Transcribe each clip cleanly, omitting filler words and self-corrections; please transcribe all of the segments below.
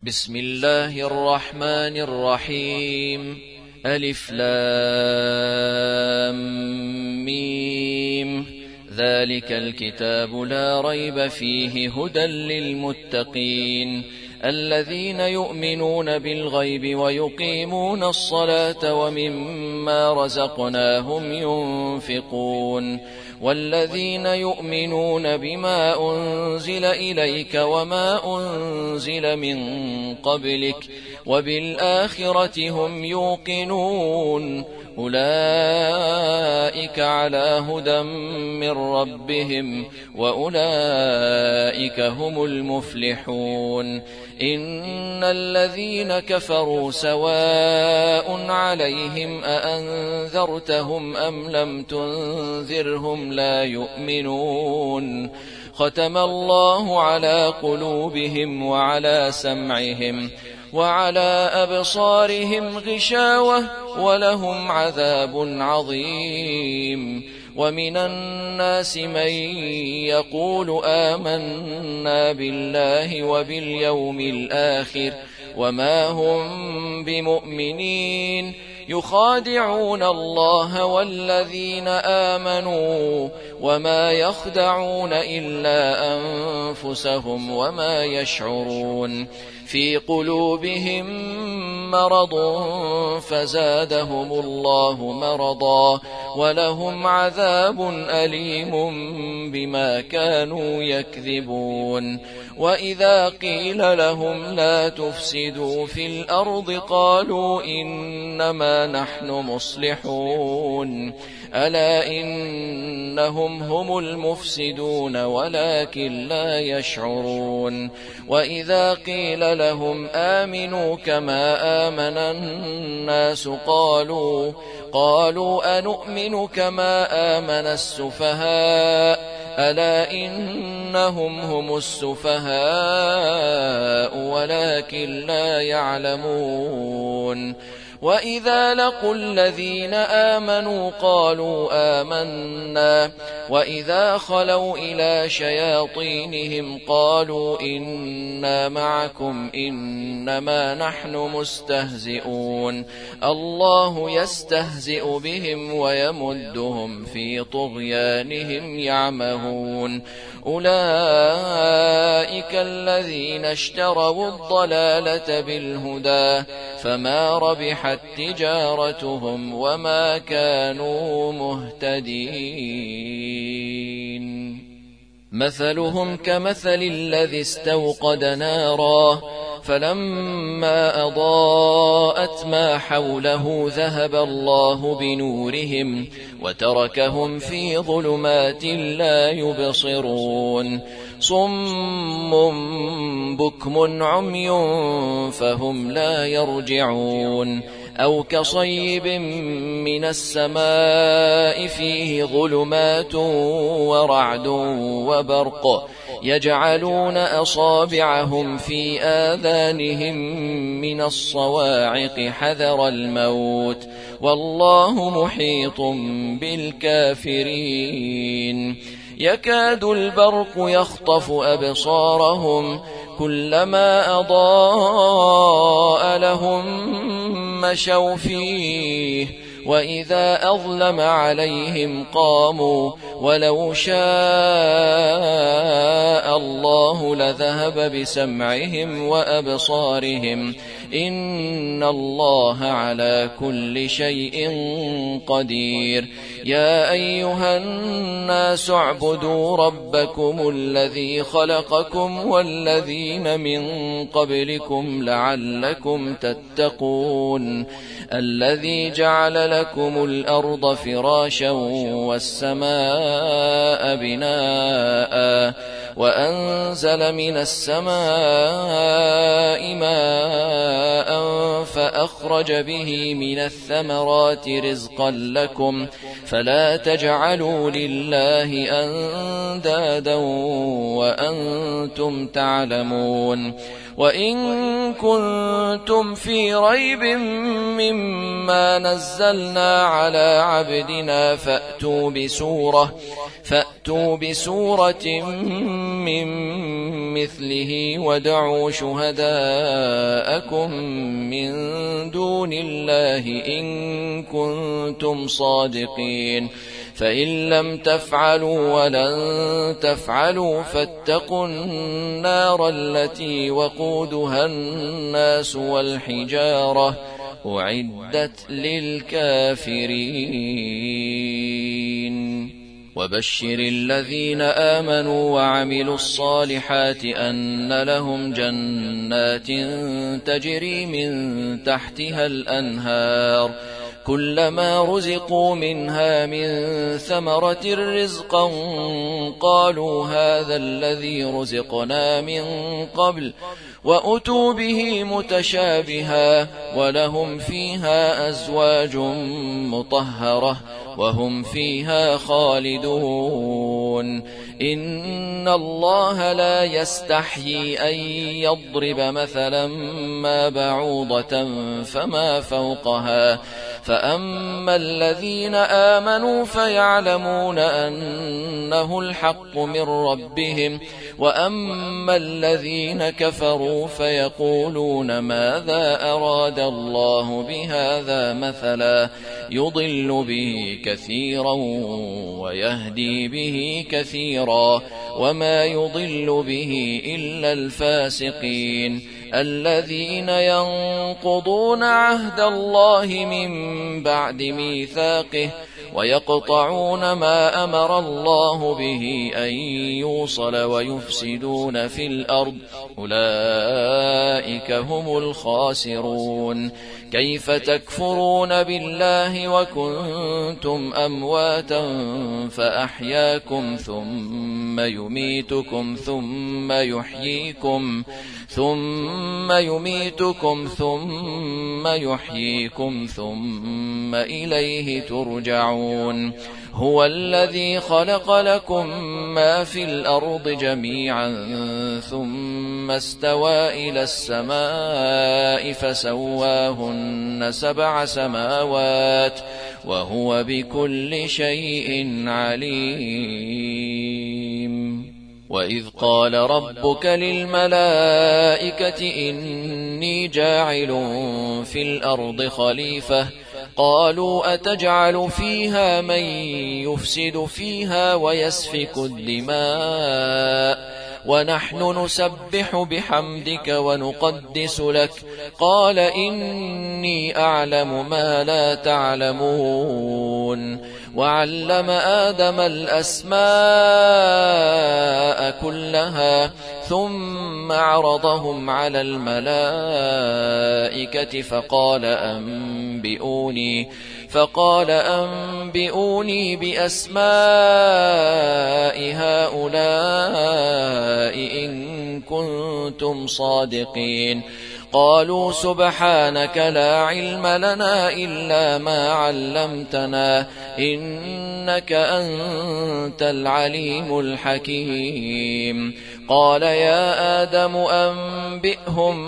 بسم الله الرحمن الرحيم. ألف لام ميم. ذلك الكتاب لا ريب فيه هدى للمتقين الذين يؤمنون بالغيب ويقيمون الصلاة ومما رزقناهم ينفقون والذين يؤمنون بما أنزل إليك وما أنزل من قبلك وبالآخرة هم يوقنون أولئك على هدى من ربهم وأولئك هم المفلحون. إن الذين كفروا سواء عليهم أأنذرتهم أم لم تنذرهم لا يؤمنون. ختم الله على قلوبهم وعلى سمعهم وعلى أبصارهم غشاوة ولهم عذاب عظيم. ومن الناس من يقول آمنا بالله وباليوم الآخر وما هم بمؤمنين يخادعون الله والذين آمنوا وما يخدعون إلا أنفسهم وما يشعرون. في قلوبهم مرض فزادهم الله مرضا ولهم عذاب أليم بما كانوا يكذبون. وإذا قيل لهم لا تفسدوا في الأرض قالوا إنما نحن مصلحون ألا إنهم هم المفسدون ولكن لا يشعرون. وإذا قيل لهم آمنوا كما آمن الناس قالوا أنؤمن كما آمن السفهاء ألا إنهم هم السفهاء ولكن لا يعلمون. وإذا لقوا الذين آمنوا قالوا آمنا وإذا خلوا إلى شياطينهم قالوا إنا معكم إنما نحن مستهزئون. الله يستهزئ بهم ويمدهم في طغيانهم يعمهون. أولئك الذين اشتروا الضلالة بالهدى فما ربحت تجارتهم وما كانوا مهتدين. مثلهم كمثل الذي استوقد نارا فلما أضاءت ما حوله ذهب الله بنورهم وتركهم في ظلمات لا يبصرون. صم بكم عمي فهم لا يرجعون. أو كصيب من السماء فيه ظلمات ورعد وبرق يجعلون أصابعهم في آذانهم من الصواعق حذر الموت والله محيط بالكافرين. يكاد البرق يخطف أبصارهم كلما أضاء لهم مشوا فيه وإذا أظلم عليهم قاموا ولو شاء الله لذهب بسمعهم وأبصارهم إن الله على كل شيء قدير. يا أيها الناس اعبدوا ربكم الذي خلقكم والذين من قبلكم لعلكم تتقون. الذي جعل لكم الأرض فراشا والسماء بناء وأنزل من السماء ماء فأخرج به من الثمرات رزقا لكم فلا تجعلوا لله أندادا وأنتم تعلمون. وإن كنتم في ريب مما نزلنا على عبدنا فأتوا فأتوا بسورة من مثله وادعوا شهداءكم من دون الله إن كنتم صادقين فإن لم تفعلوا ولن تفعلوا فاتقوا النار التي وقودها الناس والحجارة أعدت للكافرين وبشر الذين آمنوا وعملوا الصالحات أن لهم جنات تجري من تحتها الأنهار كلما رزقوا منها من ثمرة رزقا قالوا هذا الذي رزقنا من قبل وأتوا به متشابها ولهم فيها أزواج مطهرة وهم فيها خالدون إن الله لا يستحيي أن يضرب مثلا ما بعوضة فما فوقها فأما الذين آمنوا فيعلمون أنه الحق من ربهم وأما الذين كفروا فيقولون ماذا أراد الله بهذا مثلا يضل به كثيرا ويهدي به كثيرا وما يضل به إلا الفاسقين الذين ينقضون عهد الله من بعد ميثاقه ويقطعون ما أمر الله به أن يوصل ويفسدون في الأرض أولئك هم الخاسرون كيف تكفرون بالله وكنتم أمواتا فأحياكم ثم يميتكم ثم يحييكم ثم إليه ترجعون هو الذي خلق لكم ما في الأرض جميعا ثم استوى إلى السماء فسواهن 7 سماوات وهو بكل شيء عليم وإذ قال ربك للملائكة إني جاعل في الأرض خليفة قالوا أتجعل فيها من يفسد فيها ويسفك الدماء ونحن نسبح بحمدك ونقدس لك قال إني أعلم ما لا تعلمون وعلم آدم الأسماء كلها ثم عرضهم على الملائكة فقال أنبئوني بأسماء هؤلاء إن كنتم صادقين قالوا سبحانك لا علم لنا إلا ما علمتنا إنك أنت العليم الحكيم قال يا آدم أنبئهم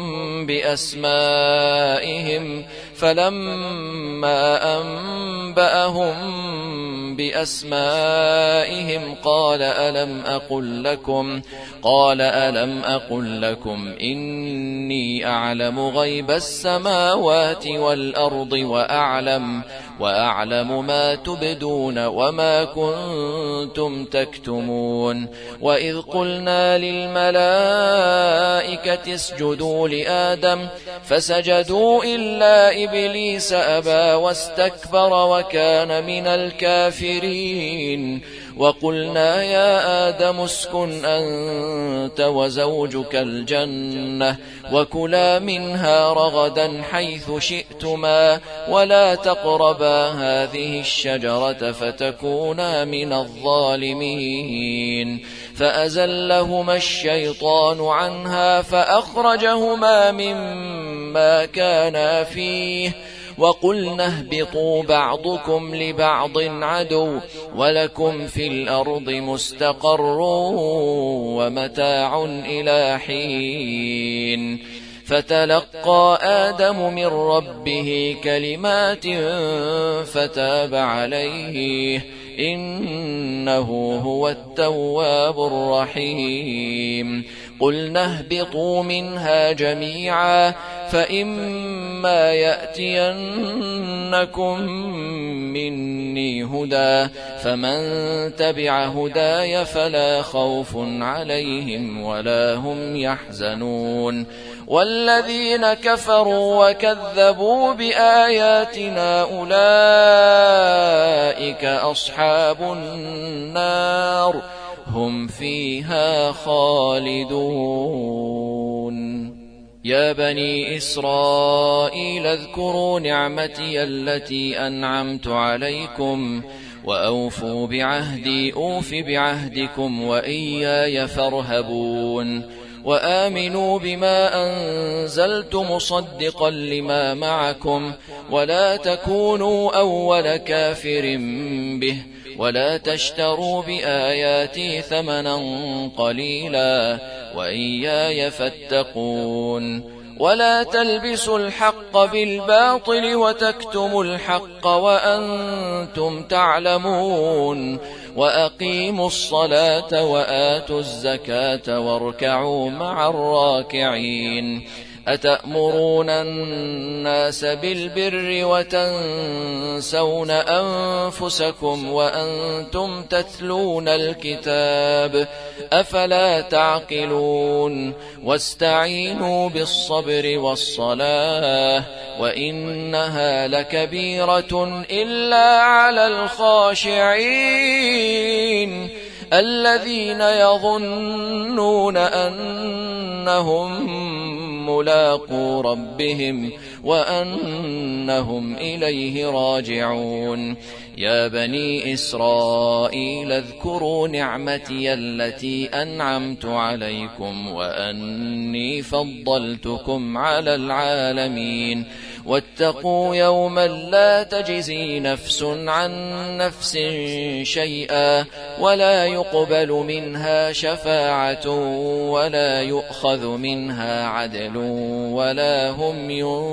بأسمائهم فلما أنبأهم بأسمائهم قال ألم أقل لكم إني أعلم غيب السماوات والأرض وأعلم ما تبدون وما كنتم تكتمون وإذ قلنا للملائكة اسجدوا لآدم فسجدوا إلا إبليس أبى واستكبر وكان من الكافرين وقلنا يا آدم اسكن أنت وزوجك الجنة وكلا منها رغدا حيث شئتما ولا تقربا هذه الشجرة فتكونا من الظالمين فأزلهما الشيطان عنها فأخرجهما مما كانا فيه وقلنا اهبطوا بعضكم لبعض عدو ولكم في الأرض مستقر ومتاع إلى حين فتلقى آدم من ربه كلمات فتاب عليه إنه هو التواب الرحيم قلنا اهبطوا منها جميعا فإما يأتينكم مني هدى فمن تبع هداي فلا خوف عليهم ولا هم يحزنون والذين كفروا وكذبوا بآياتنا أولئك أصحاب النار هم فيها خالدون يا بني إسرائيل اذكروا نعمتي التي أنعمت عليكم وأوفوا بعهدي أوف بعهدكم وإياي فارهبون وآمنوا بما أنزلت مصدقا لما معكم ولا تكونوا أول كافر به ولا تشتروا بآياتي ثمنا قليلا وإياي فاتقون ولا تلبسوا الحق بالباطل وتكتموا الحق وأنتم تعلمون وأقيموا الصلاة وآتوا الزكاة واركعوا مع الراكعين أتأمرون الناس بالبر وتنسون أنفسكم وأنتم تتلون الكتاب أفلا تعقلون واستعينوا بالصبر والصلاة وإنها لكبيرة إلا على الخاشعين الذين يظنون أنهم ملاقو ربهم وأنهم إليه راجعون يا بني إسرائيل اذكروا نعمتي التي أنعمت عليكم وأني فضلتكم على العالمين واتقوا يوما لا تجزي نفس عن نفس شيئا ولا يقبل منها شفاعة ولا يؤخذ منها عدل ولا هم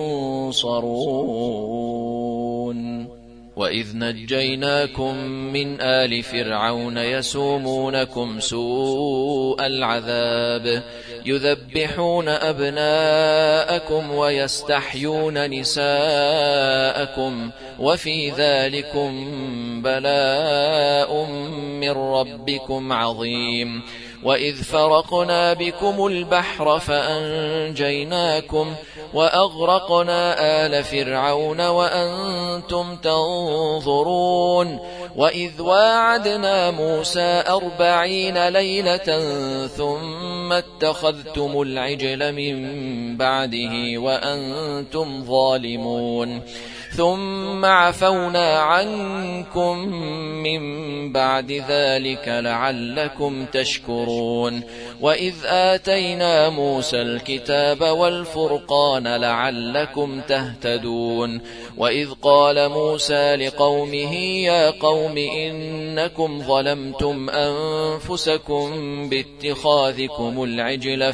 ينصرون وإذ نجيناكم من آل فرعون يسومونكم سوء العذاب يذبحون أبناءكم ويستحيون نساءكم وفي ذلكم بلاء من ربكم عظيم وإذ فرقنا بكم البحر فأنجيناكم وأغرقنا آل فرعون وأنتم تنظرون وإذ واعدنا موسى 40 ليلة ثم اتخذتم العجل من بعده وأنتم ظالمون ثم عفونا عنكم من بعد ذلك لعلكم تشكرون وإذ آتينا موسى الكتاب والفرقان لعلكم تهتدون وإذ قال موسى لقومه يا قوم إنكم ظلمتم أنفسكم باتخاذكم العجل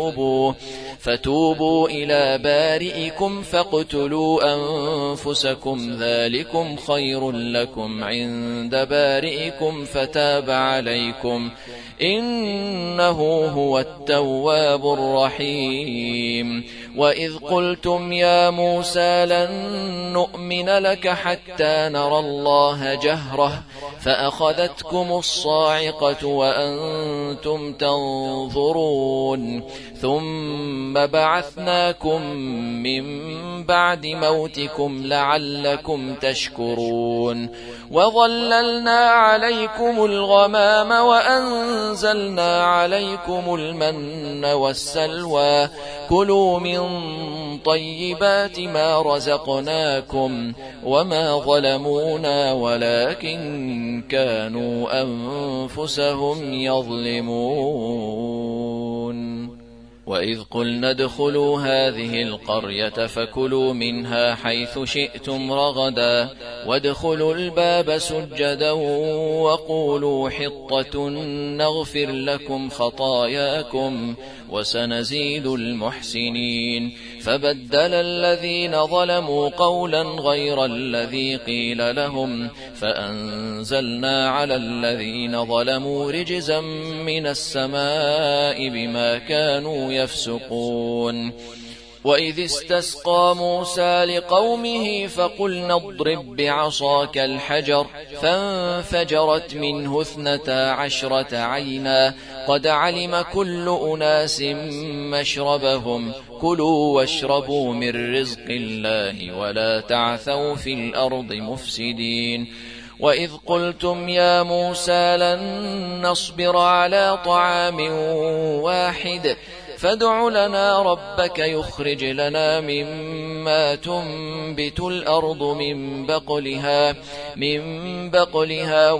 فتوبوا إلى بارئكم فاقتلوا أنفسكم ذلكم خير لكم عند بارئكم فتاب عليكم إنه هو التواب الرحيم وإذ قلتم يا موسى لن نؤمن لك حتى نرى الله جهرة فأخذتكم الصاعقة وأنتم تنظرون ثم بعثناكم من بعد موتكم لعلكم تشكرون وظللنا عليكم الغمام وأنزلنا عليكم المن والسلوى كلوا من طيبات ما رزقناكم وما ظلمونا ولكن كانوا أنفسهم يظلمون وإذ قلنا ادخلوا هذه القرية فكلوا منها حيث شئتم رغدا وادخلوا الباب سجدا وقولوا حطة نغفر لكم خطاياكم وسنزيد المحسنين. فبدل الذين ظلموا قولا غير الذي قيل لهم فأنزلنا على الذين ظلموا رجزا من السماء بما كانوا يفسقون. وإذ استسقى موسى لقومه فقلنا اضرب بعصاك الحجر فانفجرت منه 12 عينا قد علم كل أناس مشربهم كلوا واشربوا من رزق الله ولا تعثوا في الأرض مفسدين. وإذ قلتم يا موسى لن نصبر على طعام واحد فادع لنا ربك يخرج لنا مما تنبت الأرض من بقلها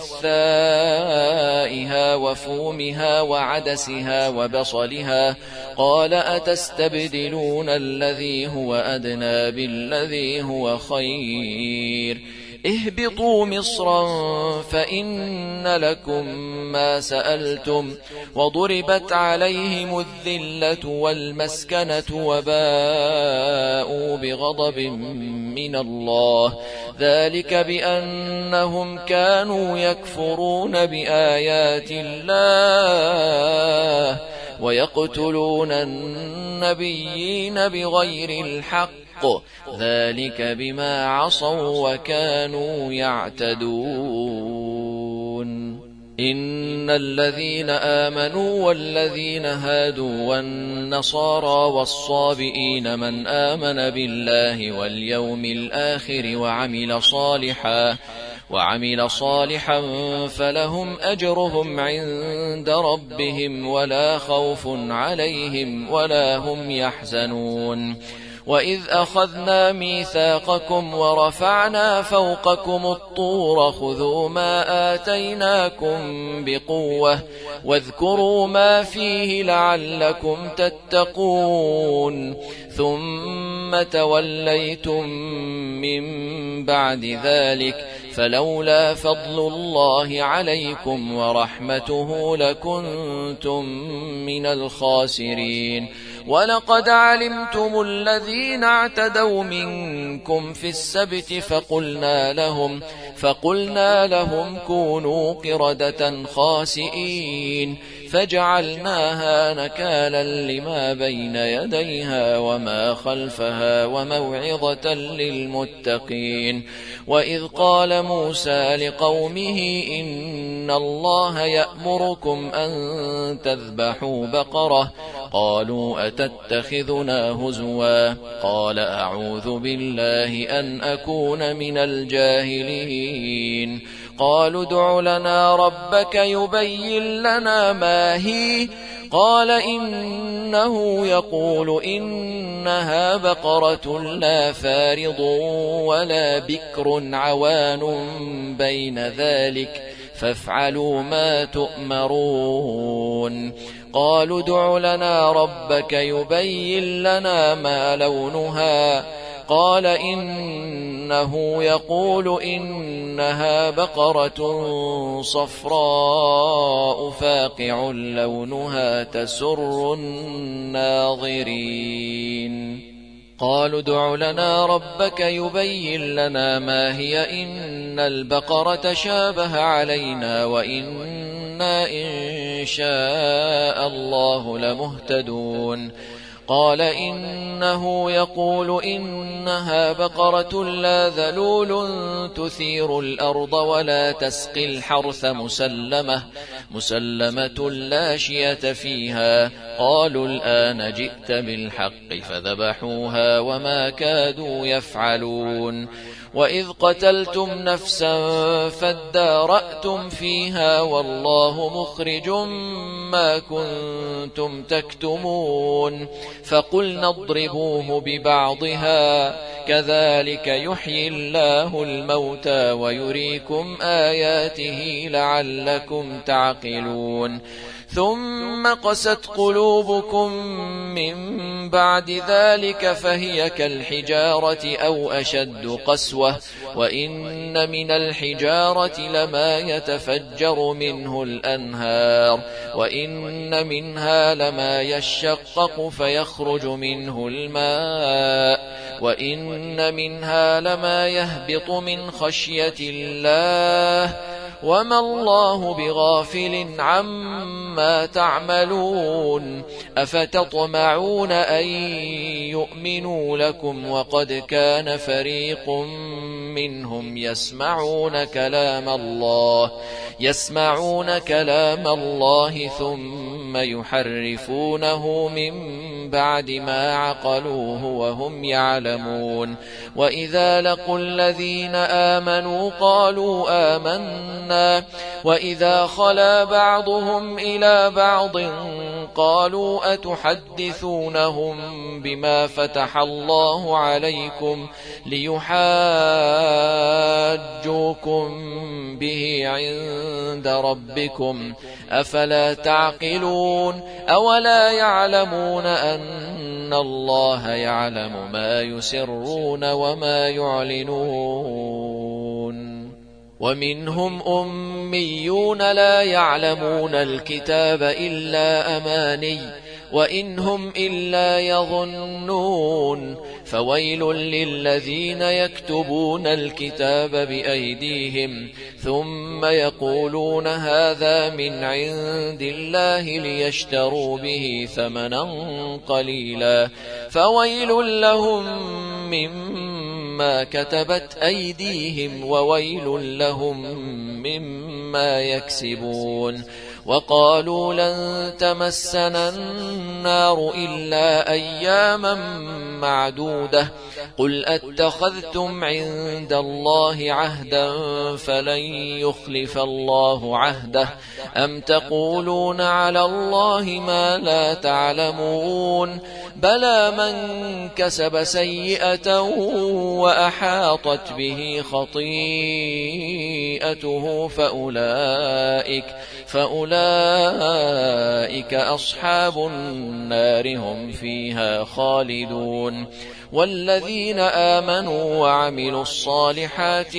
وقثائها وفومها وعدسها وبصلها قال أتستبدلون الذي هو أدنى بالذي هو خير اهبطوا مصرا فإن لكم ما سألتم وضربت عليهم الذلة والمسكنة وباءوا بغضب من الله ذلك بأنهم كانوا يكفرون بآيات الله ويقتلون النبيين بغير الحق ذلك بما عصوا وكانوا يعتدون. إن الذين آمنوا والذين هادوا والنصارى والصابئين من آمن بالله واليوم الآخر وعمل صالحا فلهم أجرهم عند ربهم ولا خوف عليهم ولا هم يحزنون. وإذ أخذنا ميثاقكم ورفعنا فوقكم الطور خذوا ما آتيناكم بقوة واذكروا ما فيه لعلكم تتقون ثم توليتم من بعد ذلك فلولا فضل الله عليكم ورحمته لكنتم من الخاسرين. ولقد علمتم الذين اعتدوا منكم في السبت فقلنا لهم كونوا قردة خاسئين فجعلناها نكالا لما بين يديها وما خلفها وموعظة للمتقين. وإذ قال موسى لقومه إن الله يأمركم أن تذبحوا بقرة قالوا أتتخذنا هزوا قال أعوذ بالله أن أكون من الجاهلين. قالوا ادع لنا ربك يبين لنا ما هي قال إنه يقول إنها بقرة لا فارض ولا بكر عوان بين ذلك فافعلوا ما تؤمرون. قالوا ادع لنا ربك يبين لنا ما لونها قال إنه يقول إنها بقرة صفراء فاقع لونها تسر الناظرين. قالوا ادع لنا ربك يبين لنا ما هي إن البقرة شابه علينا وإنا إن شاء الله لمهتدون. قال إنه يقول إنها بقرة لا ذلول تثير الأرض ولا تسقي الحرث مسلمة لا شية فيها. قالوا الآن جئت بالحق فذبحوها وما كادوا يفعلون. وإذ قتلتم نفسا فادارأتم فيها والله مخرج ما كنتم تكتمون. فقلنا اضربوه ببعضها كذلك يحيي الله الموتى ويريكم آياته لعلكم تعقلون. ثم قست قلوبكم من بعد ذلك فهي كالحجارة أو أشد قسوة وإن من الحجارة لما يتفجر منه الأنهار وإن منها لما يشقق فيخرج منه الماء وإن منها لما يهبط من خشية الله وما الله بغافل عما تعملون أفتطمعون أن يؤمنوا لكم وقد كان فريق منهم يسمعون كلام الله ثم يحرفونه من بعد ما عقلوه وهم يعلمون وإذا لقوا الذين آمنوا قالوا آمنا وإذا خلا بعضهم إلى بعض قالوا أتحدثونهم بما فتح الله عليكم ليحاجوكم به عند ربكم أفلا تعقلون أولا يعلمون أن الله يعلم ما يسرون وما يعلنون ومنهم أميون لا يعلمون الكتاب إلا أماني وإن هم إلا يظنون فويل للذين يكتبون الكتاب بأيديهم ثم يقولون هذا من عند الله ليشتروا به ثمنا قليلا فويل لهم مما كتبت أيديهم وويل لهم مما يكسبون وقالوا لن تمسنا النار إلا أياما معدودة قل أتخذتم عند الله عهدا فلن يخلف الله عهده أم تقولون على الله ما لا تعلمون بلى من كسب سيئة وأحاطت به خطيئته فأولئك أصحاب النار هم فيها خالدون والذين آمنوا وعملوا الصالحات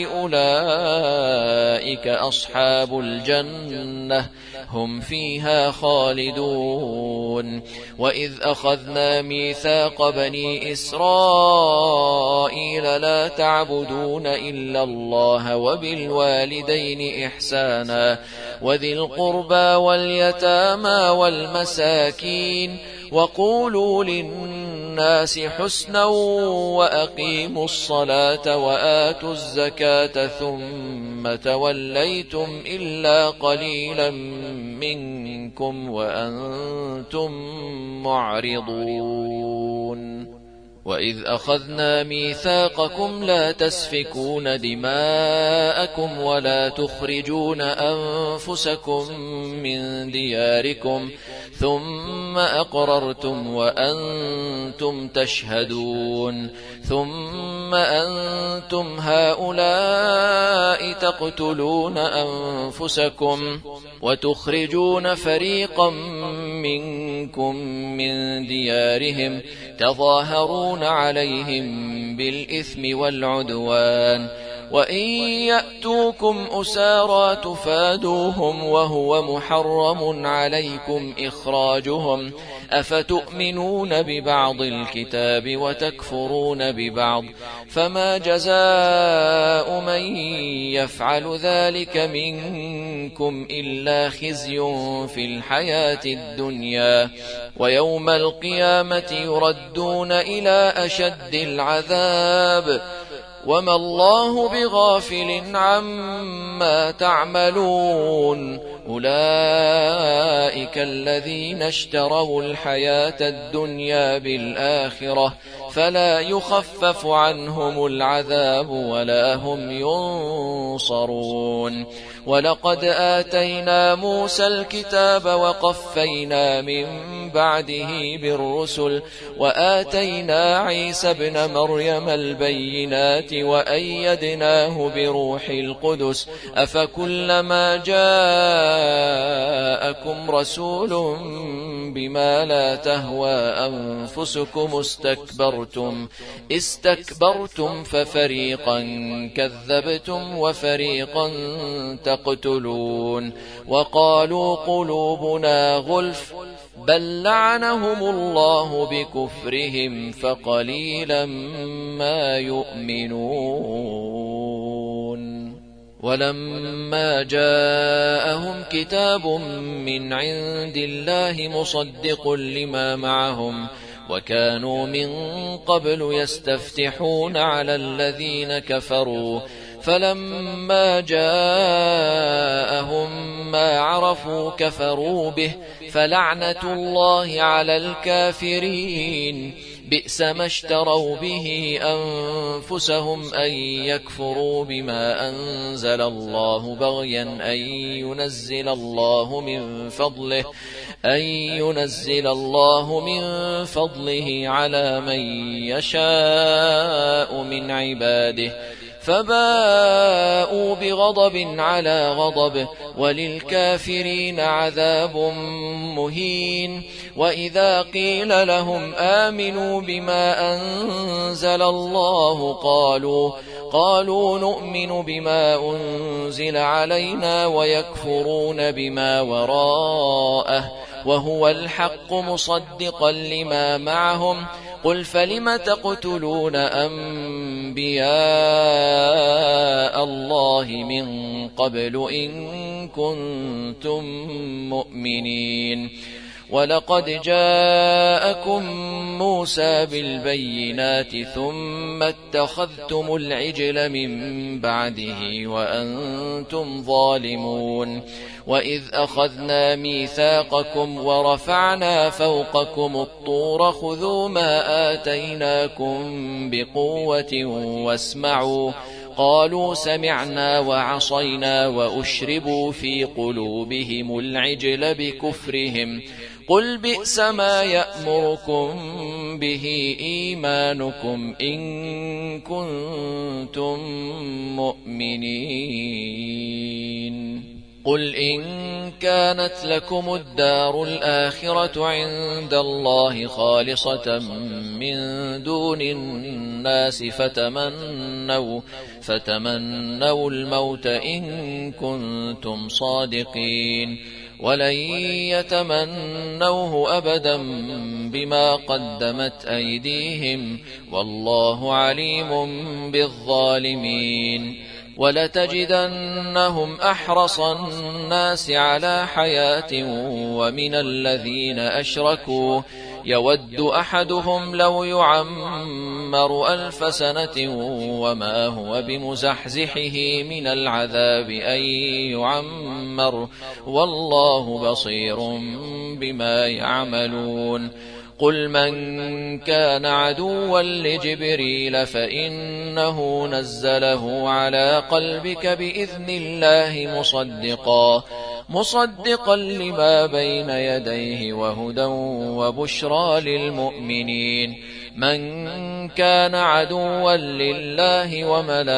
أولئك أصحاب الجنة هم فيها خالدون وإذ أخذنا ميثاق بني إسرائيل لا تعبدون إلا الله وبالوالدين إحسانا وذي القربى واليتامى والمساكين وقولوا للناس حسنا وأقيموا الصلاة وآتوا الزكاة ثم توليتم إلا قليلا منكم وأنتم معرضون وإذ أخذنا ميثاقكم لا تسفكون دماءكم ولا تخرجون أنفسكم من دياركم ثم أقررتم وأنتم تشهدون ثم أنتم هؤلاء تقتلون أنفسكم وتخرجون فريقا منكم من ديارهم تظاهرون عليهم بالإثم والعدوان وإن يأتوكم أسارى تفادوهم وهو محرم عليكم إخراجهم أفتؤمنون ببعض الكتاب وتكفرون ببعض فما جزاء من يفعل ذلك منكم إلا خزي في الحياة الدنيا ويوم القيامة يردون إلى أشد العذاب وما الله بغافل عما تعملون أولئك الذين اشتروا الحياة الدنيا بالآخرة فلا يخفف عنهم العذاب ولا هم ينصرون. ولقد آتينا موسى الكتاب وقفينا من بعده بالرسل وآتينا عيسى ابن مريم البينات وأيدناه بروح القدس أفكلما جاءكم رسول بما لا تهوى أنفسكم استكبرتم ففريقا كذبتم وفريقا تقتلون. وقالوا قلوبنا غلف بل لعنهم الله بكفرهم فقليلا ما يؤمنون. ولما جاءهم كتاب من عند الله مصدق لما معهم وكانوا من قبل يستفتحون على الذين كفروا فلما جاءهم ما عرفوا كفروا به فلعنة الله على الكافرين. بئس ما اشتروا به أنفسهم أن يكفروا بما أنزل الله بغيا أن ينزل الله من فضله على من يشاء من عباده فباءوا بغضب على غضب وللكافرين عذاب مهين. وإذا قيل لهم آمنوا بما أنزل الله قالوا نؤمن بما أنزل علينا ويكفرون بما وراءه وهو الحق مصدقا لما معهم. قل فلم تقتلون أنبياء الله من قبل إن كنتم مؤمنين. ولقد جاءكم موسى بالبينات ثم اتخذتم العجل من بعده وأنتم ظالمون. وإذ أخذنا ميثاقكم ورفعنا فوقكم الطور خذوا ما آتيناكم بقوة واسمعوا قالوا سمعنا وعصينا وأشربوا في قلوبهم العجل بكفرهم. قل بئس ما يأمركم به إيمانكم إن كنتم مؤمنين. قل إن كانت لكم الدار الآخرة عند الله خالصة من دون الناس فتمنوا الموت إن كنتم صادقين ولن يتمنوه أبدا بما قدمت أيديهم والله عليم بالظالمين. ولتجدنهم أحرص الناس على حياة ومن الذين أشركوا يود أحدهم لو يعمر 1000 سنة وما هو بمزحزحه من العذاب أن يعمر والله بصير بما يعملون. قل من كان عدوا لجبريل فإنه نزله على قلبك بإذن الله مصدقا لما بين يديه وهدى وبشرى للمؤمنين. من كان عدوا لله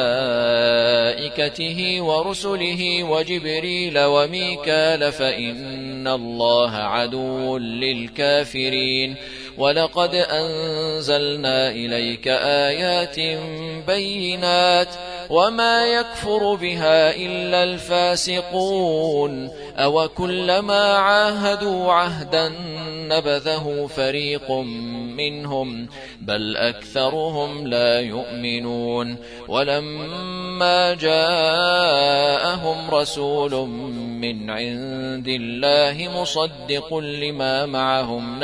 وملائكته ورسله وجبريل وميكال فإن الله عدو للكافرين. ولقد أنزلنا إليك آيات بينات وما يكفر بها إلا الفاسقون. أو كلما عاهدوا عهدا نبذه فريق منهم بل أكثرهم لا يؤمنون. ولما جاءهم رسول من عند الله مصدق لما معهم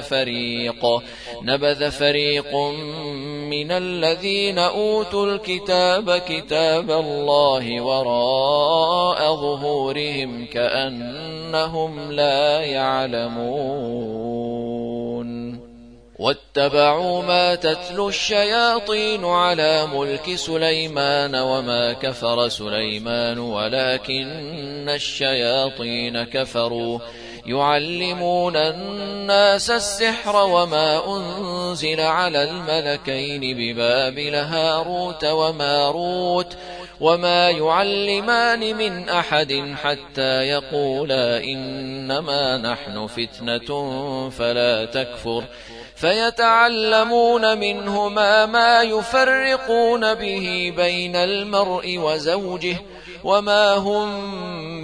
نبذ فريق من الذين أوتوا الكتاب كتاب الله وراء ظهورهم كأنهم لا يعلمون. واتبعوا ما تتلو الشياطين على ملك سليمان وما كفر سليمان ولكن الشياطين كفروا يعلمون الناس السحر وما أنزل على الملكين ببابل هاروت وماروت وما يعلمان من أحد حتى يقولا إنما نحن فتنة فلا تكفر فيتعلمون منهما ما يفرقون به بين المرء وزوجه وما هم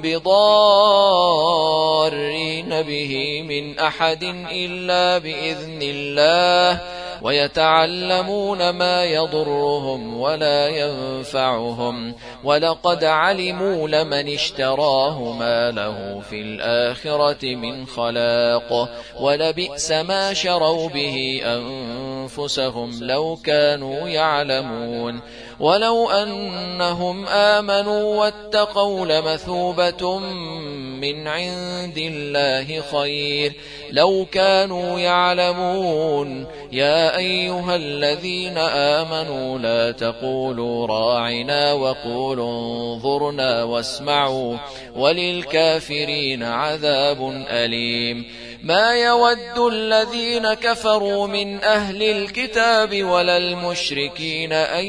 بضارين به من أحد إلا بإذن الله ويتعلمون ما يضرهم ولا ينفعهم ولقد علموا لمن اشتراه ما له في الآخرة من خلاق ولبئس ما شروا به أنفسهم لو كانوا يعلمون ولو أنهم آمنوا واتقوا لمثوبة من عند الله خير لو كانوا يعلمون يا أيها الذين آمنوا لا تقولوا راعنا وقولوا انظرنا واسمعوا وللكافرين عذاب أليم ما يود الذين كفروا من أهل الكتاب ولا المشركين أن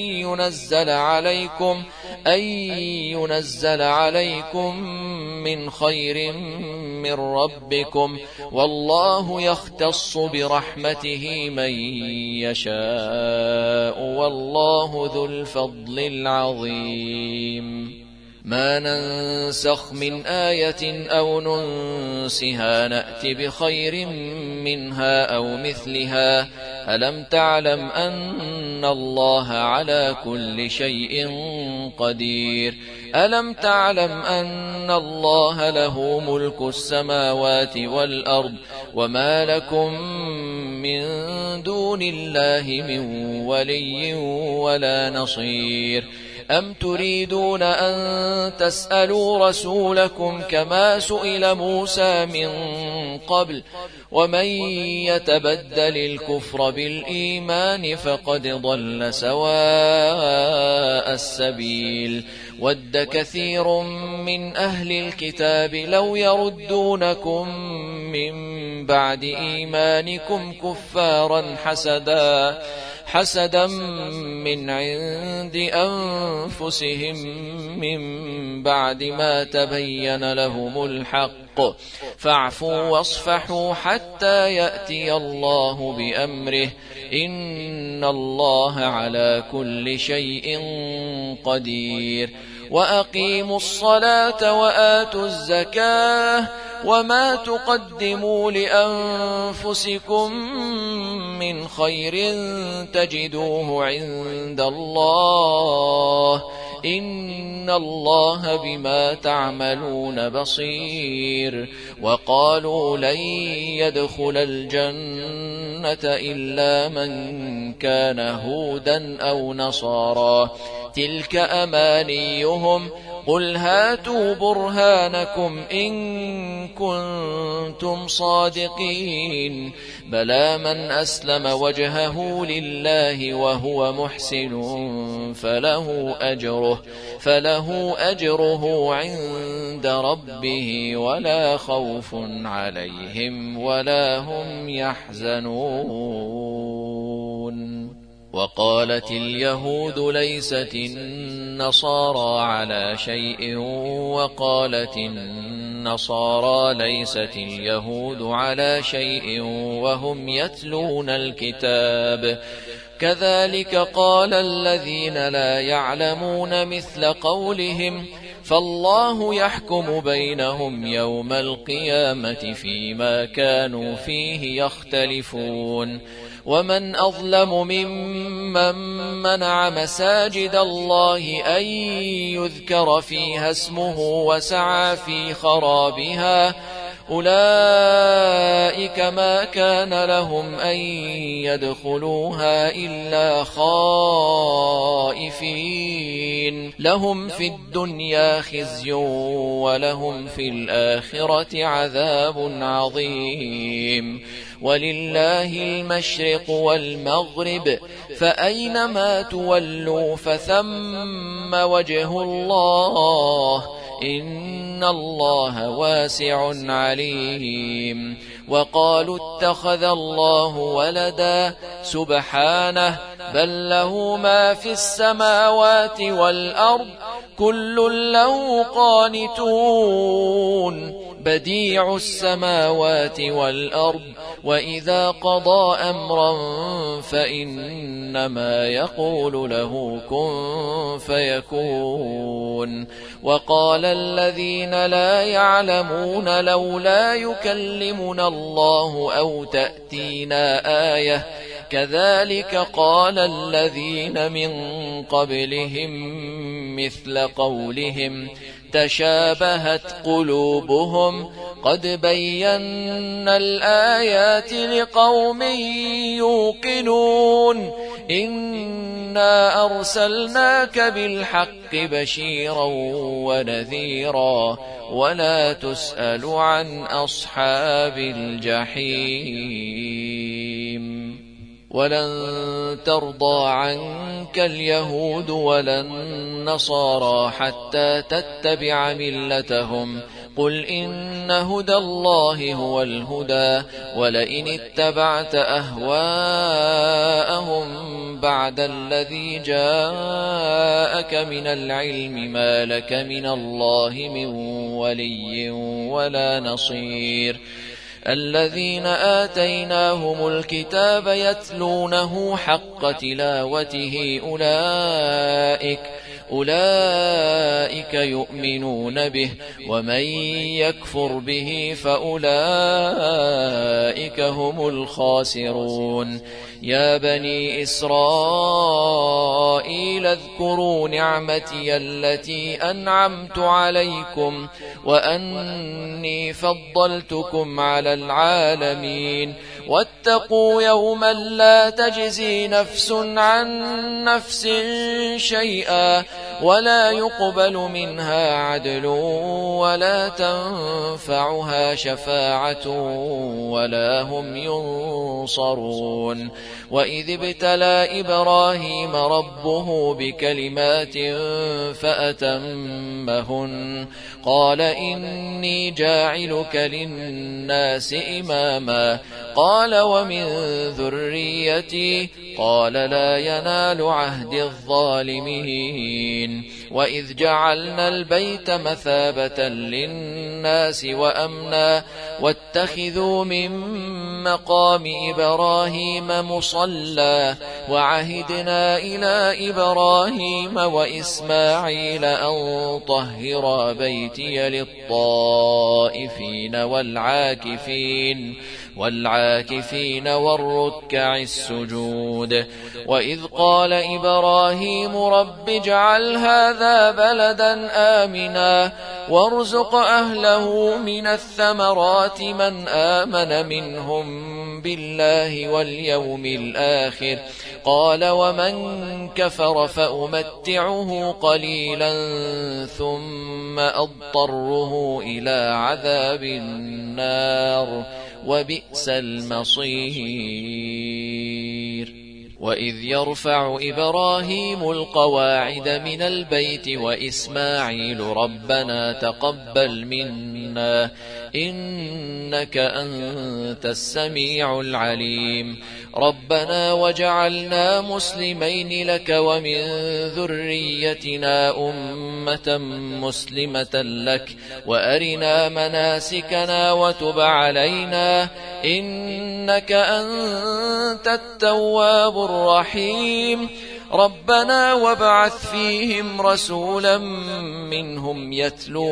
ينزل عليكم من خير من ربكم والله يختص برحمته من يشاء والله ذو الفضل العظيم ما ننسخ من آية أو ننسها نأت بخير منها أو مثلها ألم تعلم أن الله على كل شيء قدير ألم تعلم أن الله له ملك السماوات والأرض وما لكم من دون الله من ولي ولا نصير أم تريدون أن تسألوا رسولكم كما سئل موسى من قبل ومن يتبدل الكفر بالإيمان فقد ضل سواء السبيل ود كثير من أهل الكتاب لو يردونكم من بعد إيمانكم كفارا حسدا من عند أنفسهم من بعد ما تبين لهم الحق فاعفوا واصفحوا حتى يأتي الله بأمره إن الله على كل شيء قدير وأقيموا الصلاة وآتوا الزكاة وما تقدموا لأنفسكم من خير تجدوه عند الله إن الله بما تعملون بصير وقالوا لن يدخل الجنة إلا من كان هودا أو نصارى تلك أمانيهم قل هاتوا برهانكم إن كنتم صادقين بلى من أسلم وجهه لله وهو محسن فله أجره عند ربه ولا خوف عليهم ولا هم يحزنون وقالت اليهود ليست النصارى على شيء وقالت النصارى ليست اليهود على شيء وهم يتلون الكتاب كذلك قال الذين لا يعلمون مثل قولهم فالله يحكم بينهم يوم القيامة فيما كانوا فيه يختلفون ومن أظلم ممن منع مساجد الله أن يذكر فيها اسمه وسعى في خرابها أولئك ما كان لهم أن يدخلوها إلا خائفين لهم في الدنيا خزي ولهم في الآخرة عذاب عظيم ولله المشرق والمغرب فأينما تولوا فثم وجه الله إن الله واسع عليم. وقالوا اتخذ الله ولدا سبحانه بل له ما في السماوات والأرض كل له قانتون بديع السماوات والأرض وإذا قضى أمرا فإنما يقول له كن فيكون. وقال الذين لا يعلمون لولا يكلمنا الله أو تأتينا آية كذلك قال الذين من قبلهم مثل قولهم تشابهت قلوبهم قد بينا الآيات لقوم يوقنون إنا أرسلناك بالحق بشيرا ونذيرا ولا تسأل عن أصحاب الجحيم. ولن ترضى عنك اليهود ولا النصارى حتى تتبع ملتهم قل إن هدى الله هو الهدى ولئن اتبعت أهواءهم بعد الذي جاءك من العلم ما لك من الله من ولي ولا نصير. الذين آتيناهم الكتاب يتلونه حق تلاوته أولئك يؤمنون به ومن يكفر به فأولئك هم الخاسرون. يا بني إسرائيل اذكروا نعمتي التي أنعمت عليكم وأني فضلتكم على العالمين واتقوا يوما لا تجزي نفس عن نفس شيئا ولا يقبل منها عدل ولا تنفعها شفاعة ولا هم ينصرون. وإذ ابتلى إبراهيم ربه بكلمات فأتمهن قال إني جاعلك للناس إماما قال ومن ذريتي قال لا ينال عهد الظالمين. وإذ جعلنا البيت مثابة للناس وأمنا واتخذوا من مقام إبراهيم مصلى وعهدنا إلى إبراهيم وإسماعيل أن طهرا بيتي للطائفين والعاكفين والركع السجود. وإذ قال إبراهيم رب اجعل هذا بلدا آمنا وارزق أهله من الثمرات من آمن منهم بالله واليوم الآخر قال ومن كفر فأمتعه قليلا ثم أضطره إلى عذاب النار وبئس المصير. وإذ يرفع إبراهيم القواعد من البيت وإسماعيل ربنا تقبل منا إنك أنت السميع العليم. ربنا وجعلنا مسلمين لك ومن ذريتنا أمة مسلمة لك وأرنا مناسكنا وتب علينا إنك أنت التواب الرحيم. ربنا وابعث فيهم رسولا منهم يتلو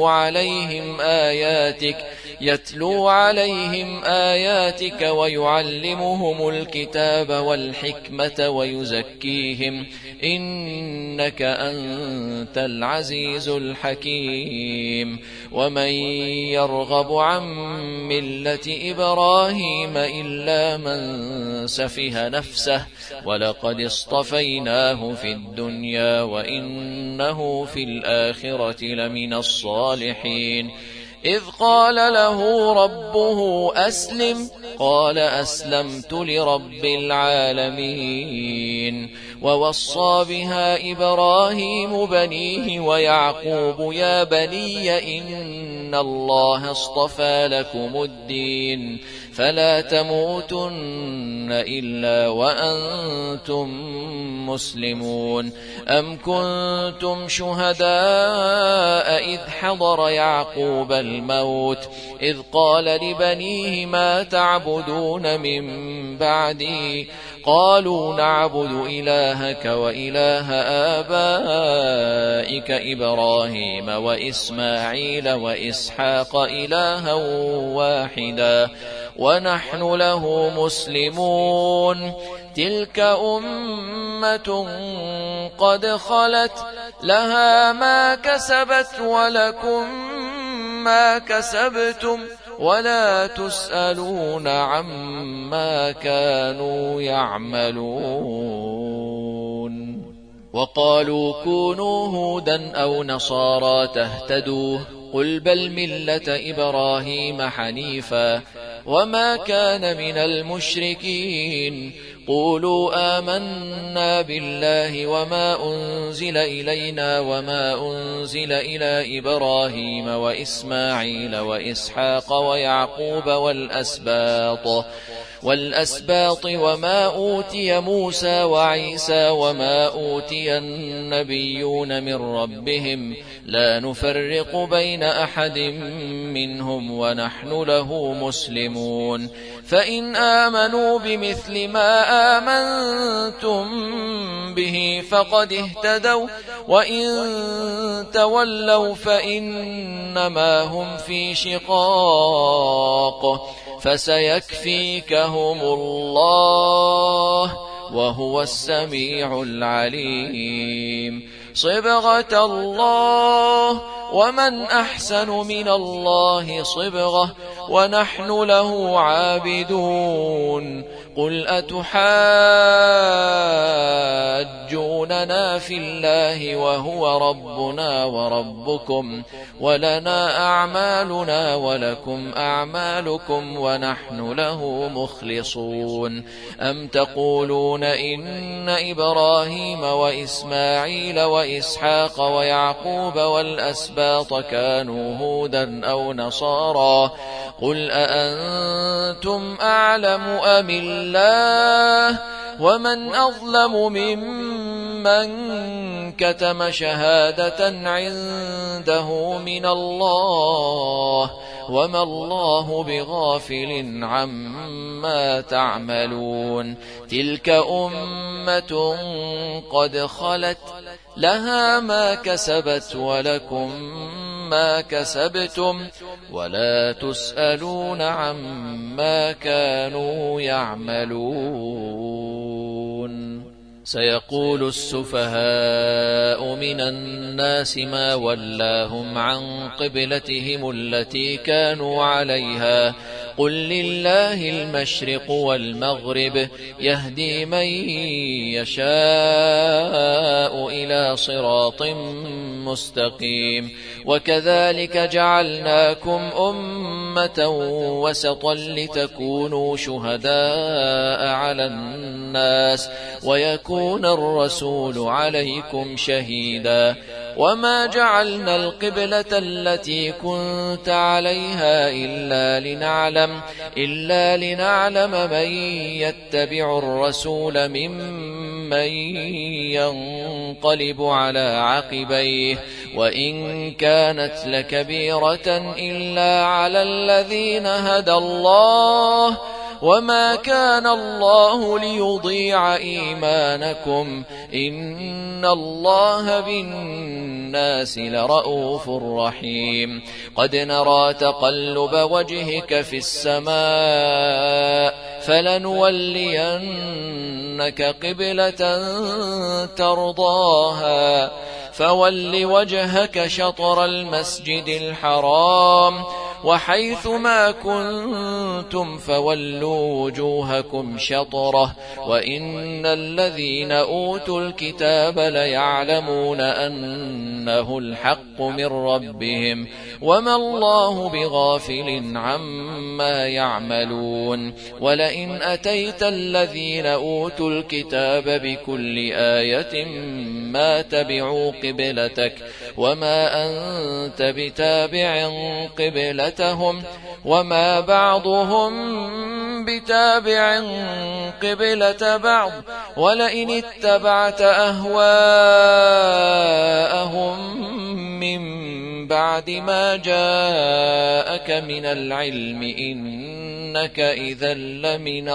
عليهم آياتك ويعلمهم الكتاب والحكمة ويزكيهم إنك أنت العزيز الحكيم. ومن يرغب عن ملة إبراهيم إلا من سفه نفسه ولقد اصطفيناه في الدنيا وإنه في الآخرة لمن الصالحين. إذ قال له ربه أسلم قال أسلمت لرب العالمين. ووصى بها إبراهيم بنيه ويعقوب يا بني إن الله اصطفى لكم الدين فلا تموتن إلا وأنتم مسلمون. أم كنتم شهداء إذ حضر يعقوب الموت إذ قال لبنيه ما تعبدون من بعدي قالوا نعبد إلهك وإله آبائك إبراهيم وإسماعيل وإسحاق إلها واحدا ونحن له مسلمون. تلك أمة قد خلت لها ما كسبت ولكم ما كسبتم ولا تسألون عما كانوا يعملون. وقالوا كونوا هودا أو نصارى تهتدوا قل بل ملة إبراهيم حنيفا وما كان من المشركين. قولوا آمنا بالله وما أنزل إلينا وما أنزل إلى إبراهيم وإسماعيل وإسحاق ويعقوب والأسباط وما أوتي موسى وعيسى وما أوتي النبيون من ربهم لا نفرق بين أحد منهم ونحن له مسلمون. فإن آمنوا بمثل ما آمنتم به فقد اهتدوا وإن تولوا فإنما هم في شقاق فسيكفيكهم الله وهو السميع العليم. صبغة الله ومن أحسن من الله صبغة ونحن له عابدون. قل أتحاجوننا في الله وهو ربنا وربكم ولنا أعمالنا ولكم أعمالكم ونحن له مخلصون. أم تقولون إن إبراهيم وإسماعيل وإسحاق ويعقوب والأسباط كانوا هودا أو نصارى قل أأنتم أعلم أم الله ومن أظلم ممن كتم شهادة عنده من الله وما الله بغافل عما تعملون. تلك أمة قد خلت لها ما كسبت ولكم ما كسبتم ولا تسألون عما كانوا يعملون. سيقول السفهاء من الناس ما ولاهم عن قبلتهم التي كانوا عليها قل لله المشرق والمغرب يهدي من يشاء إلى صراط مستقيم. وكذلك جعلناكم أمة وسطا لتكونوا شهداء على الناس ويكون الرسول عليكم شهيدا. وما جعلنا القبلة التي كنت عليها إلا لنعلم من يتبع الرسول ممن ينقلب على عقبيه وإن كانت لكبيرة إلا على الذين هدى الله وما كان الله ليضيع إيمانكم إن الله بالناس لرؤوف رحيم. قد نرى تقلب وجهك في السماء فلنولينك قبلة ترضاها فول وجهك شطر المسجد الحرام وحيث ما كنتم فولوا وجوهكم شطرة وإن الذين أوتوا الكتاب ليعلمون أنه الحق من ربهم وما الله بغافل عما يعملون ولئن أتيت الذين أوتوا الكتاب بكل آية ما تبعوا قبلتك وما أنت بتابع قبلتهم وما بعضهم بتابع قبلة بعض ولئن اتبعت أهواءهم من بعد ما جاءك من العلم إنك إذا لمن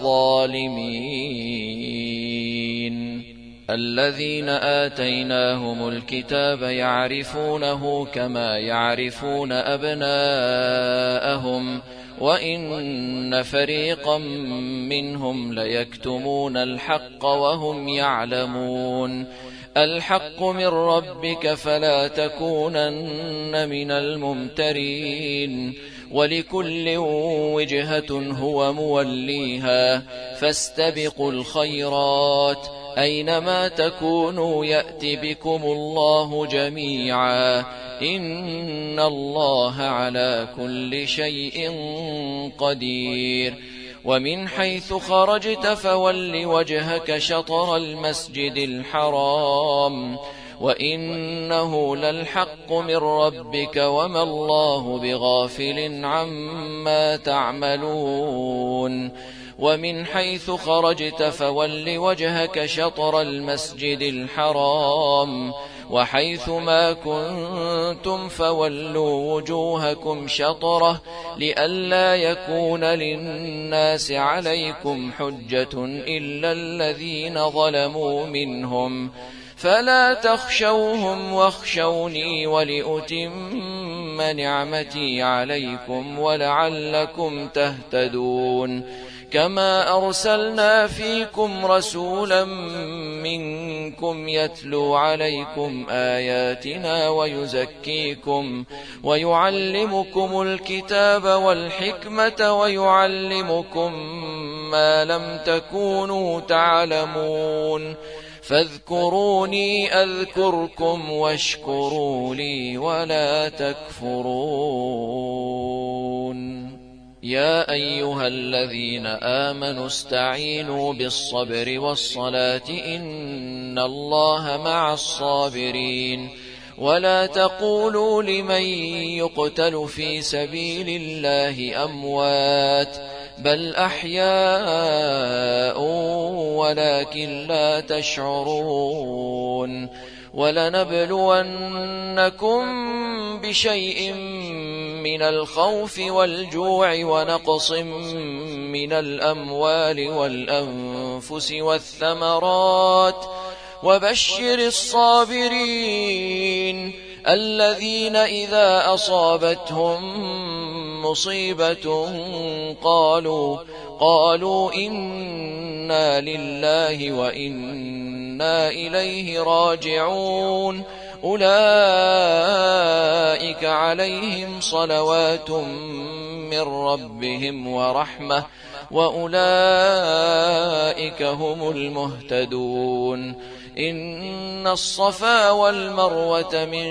الظالمين الذين آتيناهم الكتاب يعرفونه كما يعرفون أبناءهم وإن فريقا منهم ليكتمون الحق وهم يعلمون الحق من ربك فلا تكونن من الممترين ولكل وجهة هو موليها فاستبقوا الخيرات أينما تكونوا يأت بكم الله جميعا إن الله على كل شيء قدير ومن حيث خرجت فول وجهك شطر المسجد الحرام وإنه للحق من ربك وما الله بغافل عما تعملون ومن حيث خرجت فول وجهك شطر المسجد الحرام وحيث ما كنتم فولوا وجوهكم شطره لئلا يكون للناس عليكم حجة إلا الذين ظلموا منهم فلا تخشوهم واخشوني ولأتم نعمتي عليكم ولعلكم تهتدون كما أرسلنا فيكم رسولا منكم يتلو عليكم آياتنا ويزكيكم ويعلمكم الكتاب والحكمة ويعلمكم ما لم تكونوا تعلمون فاذكروني أذكركم واشكروا لي ولا تكفرون يا أيها الذين آمنوا استعينوا بالصبر والصلاة إن الله مع الصابرين ولا تقولوا لمن يقتل في سبيل الله أموات بل أحياء ولكن لا تشعرون ولنبلونكم بشيء من الخوف والجوع ونقص من الأموال والأنفس والثمرات وبشر الصابرين الذين إذا أصابتهم مصيبة قالوا إنا لله وإنا إليه راجعون أولئك عليهم صلوات من ربهم ورحمة وأولئك هم المهتدون إن الصفا والمروة من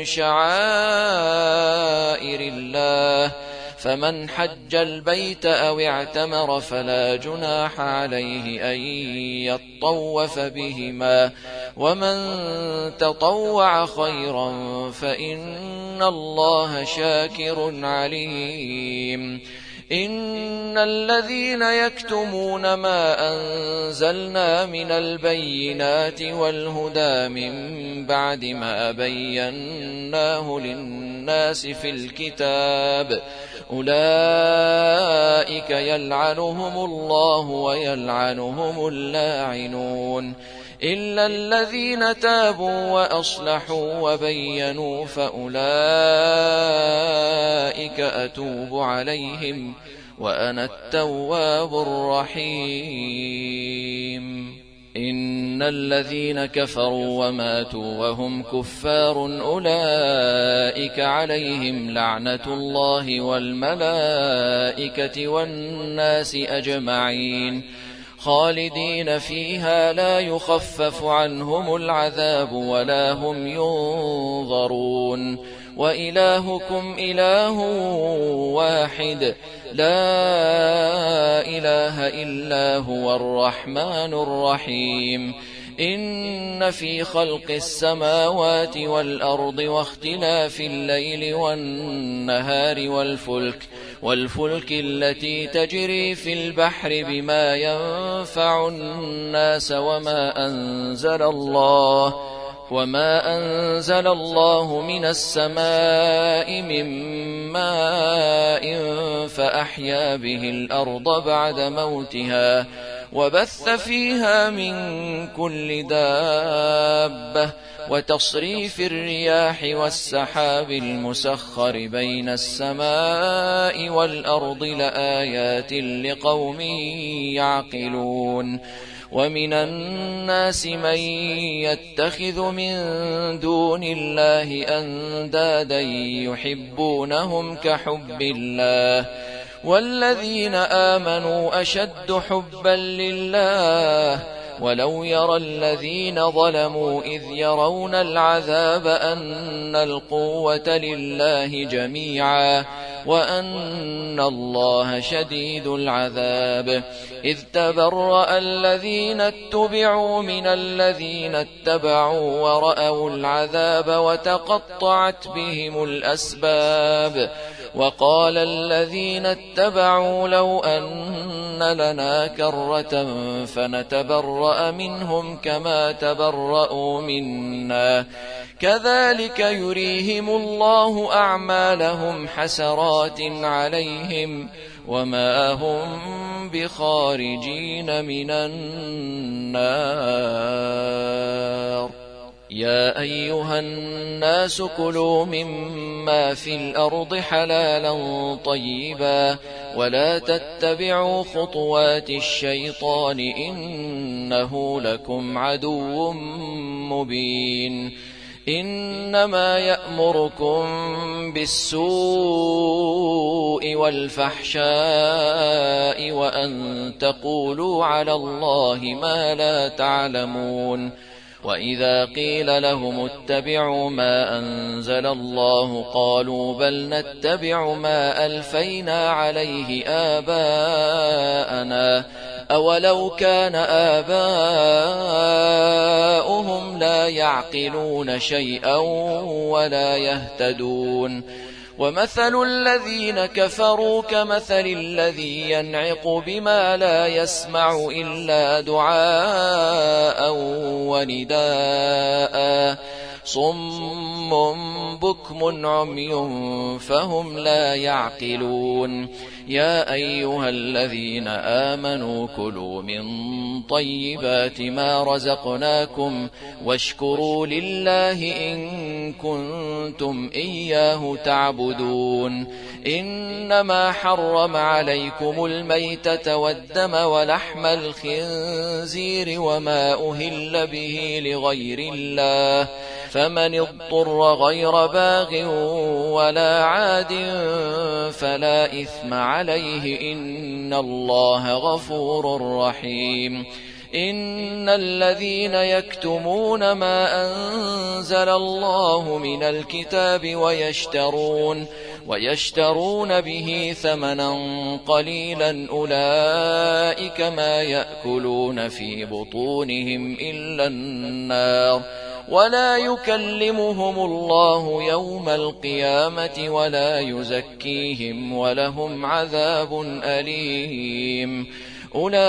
شعائر الله فمن حج البيت أو اعتمر فلا جناح عليه أن يطوف بهما ومن تطوع خيرا فإن الله شاكر عليم إن الذين يكتمون ما أنزلنا من البينات والهدى من بعد ما بيناه للناس في الكتاب أولئك يلعنهم الله ويلعنهم اللاعنون إلا الذين تابوا وأصلحوا وبينوا فأولئك أتوب عليهم وأنا التواب الرحيم إن الذين كفروا وماتوا وهم كفار أولئك عليهم لعنة الله والملائكة والناس أجمعين خالدين فيها لا يخفف عنهم العذاب ولا هم ينظرون وإلهكم إله واحد لا إله إلا هو الرحمن الرحيم إن في خلق السماوات والأرض واختلاف الليل والنهار والفلك التي تجري في البحر بما ينفع الناس وما أنزل الله من السماء من ماء فأحيا به الأرض بعد موتها وبث فيها من كل دابة وتصريف الرياح والسحاب المسخر بين السماء والأرض لآيات لقوم يعقلون ومن الناس من يتخذ من دون الله أندادا يحبونهم كحب الله والذين آمنوا أشد حبا لله ولو يرى الذين ظلموا إذ يرون العذاب أن القوة لله جميعا وأن الله شديد العذاب إذ تبرأ الذين اتبعوا من الذين اتبعوا ورأوا العذاب وتقطعت بهم الأسباب وقال الذين اتبعوا لو أن لنا كرة فنتبرأ منهم كما تبرأوا منا كذلك يريهم الله أعمالهم حسرات عليهم وما هم بخارجين من النار يا أيها الناس كلوا مما في الأرض حلالا طيبا ولا تتبعوا خطوات الشيطان إنه لكم عدو مبين إنما يأمركم بالسوء والفحشاء وأن تقولوا على الله ما لا تعلمون وإذا قيل لهم اتبعوا ما أنزل الله قالوا بل نتبع ما ألفينا عليه آباءنا أولو كان آباؤهم لا يعقلون شيئا ولا يهتدون ومثل الذين كفروا كمثل الذي ينعق بما لا يسمع إلا دعاء ونداء صم بكم عمي فهم لا يعقلون يا أيها الذين آمنوا كلوا من طيبات ما رزقناكم واشكروا لله إن كنتم إياه تعبدون إنما حرم عليكم الميتة والدم ولحم الخنزير وما أهل به لغير الله فمن اضطر غير باغ ولا عاد فلا إثم عليه إن الله غفور رحيم إن الذين يكتمون ما أنزل الله من الكتاب ويشترون به ثمنا قليلا أولئك ما يأكلون في بطونهم إلا النار ولا يكلمهم الله يوم القيامة ولا يزكيهم ولهم عذاب أليم أولئك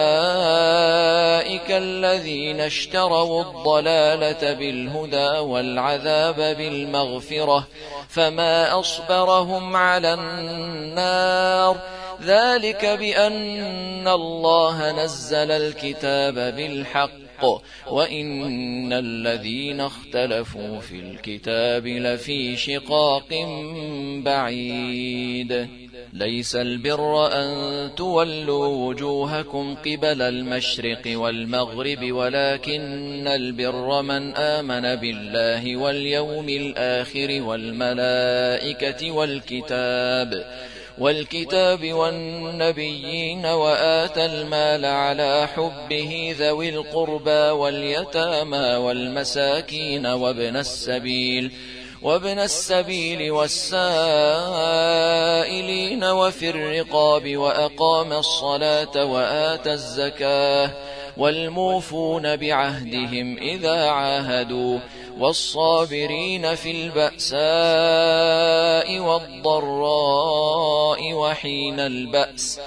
الذين اشتروا الضلالة بالهدى والعذاب بالمغفرة فما أصبرهم على النار ذلك بأن الله نزل الكتاب بالحق وإن الذين اختلفوا في الكتاب لفي شقاق بعيد ليس البر أن تولوا وجوهكم قبل المشرق والمغرب ولكن البر من آمن بالله واليوم الآخر والملائكة والكتاب والنبيين وآتى المال على حبه ذوي القربى واليتامى والمساكين وابن السبيل والسائلين وفي الرقاب وأقام الصلاة وآتى الزكاة والموفون بعهدهم إذا عاهدوا والصابرين في البأساء والضراء وحين البأس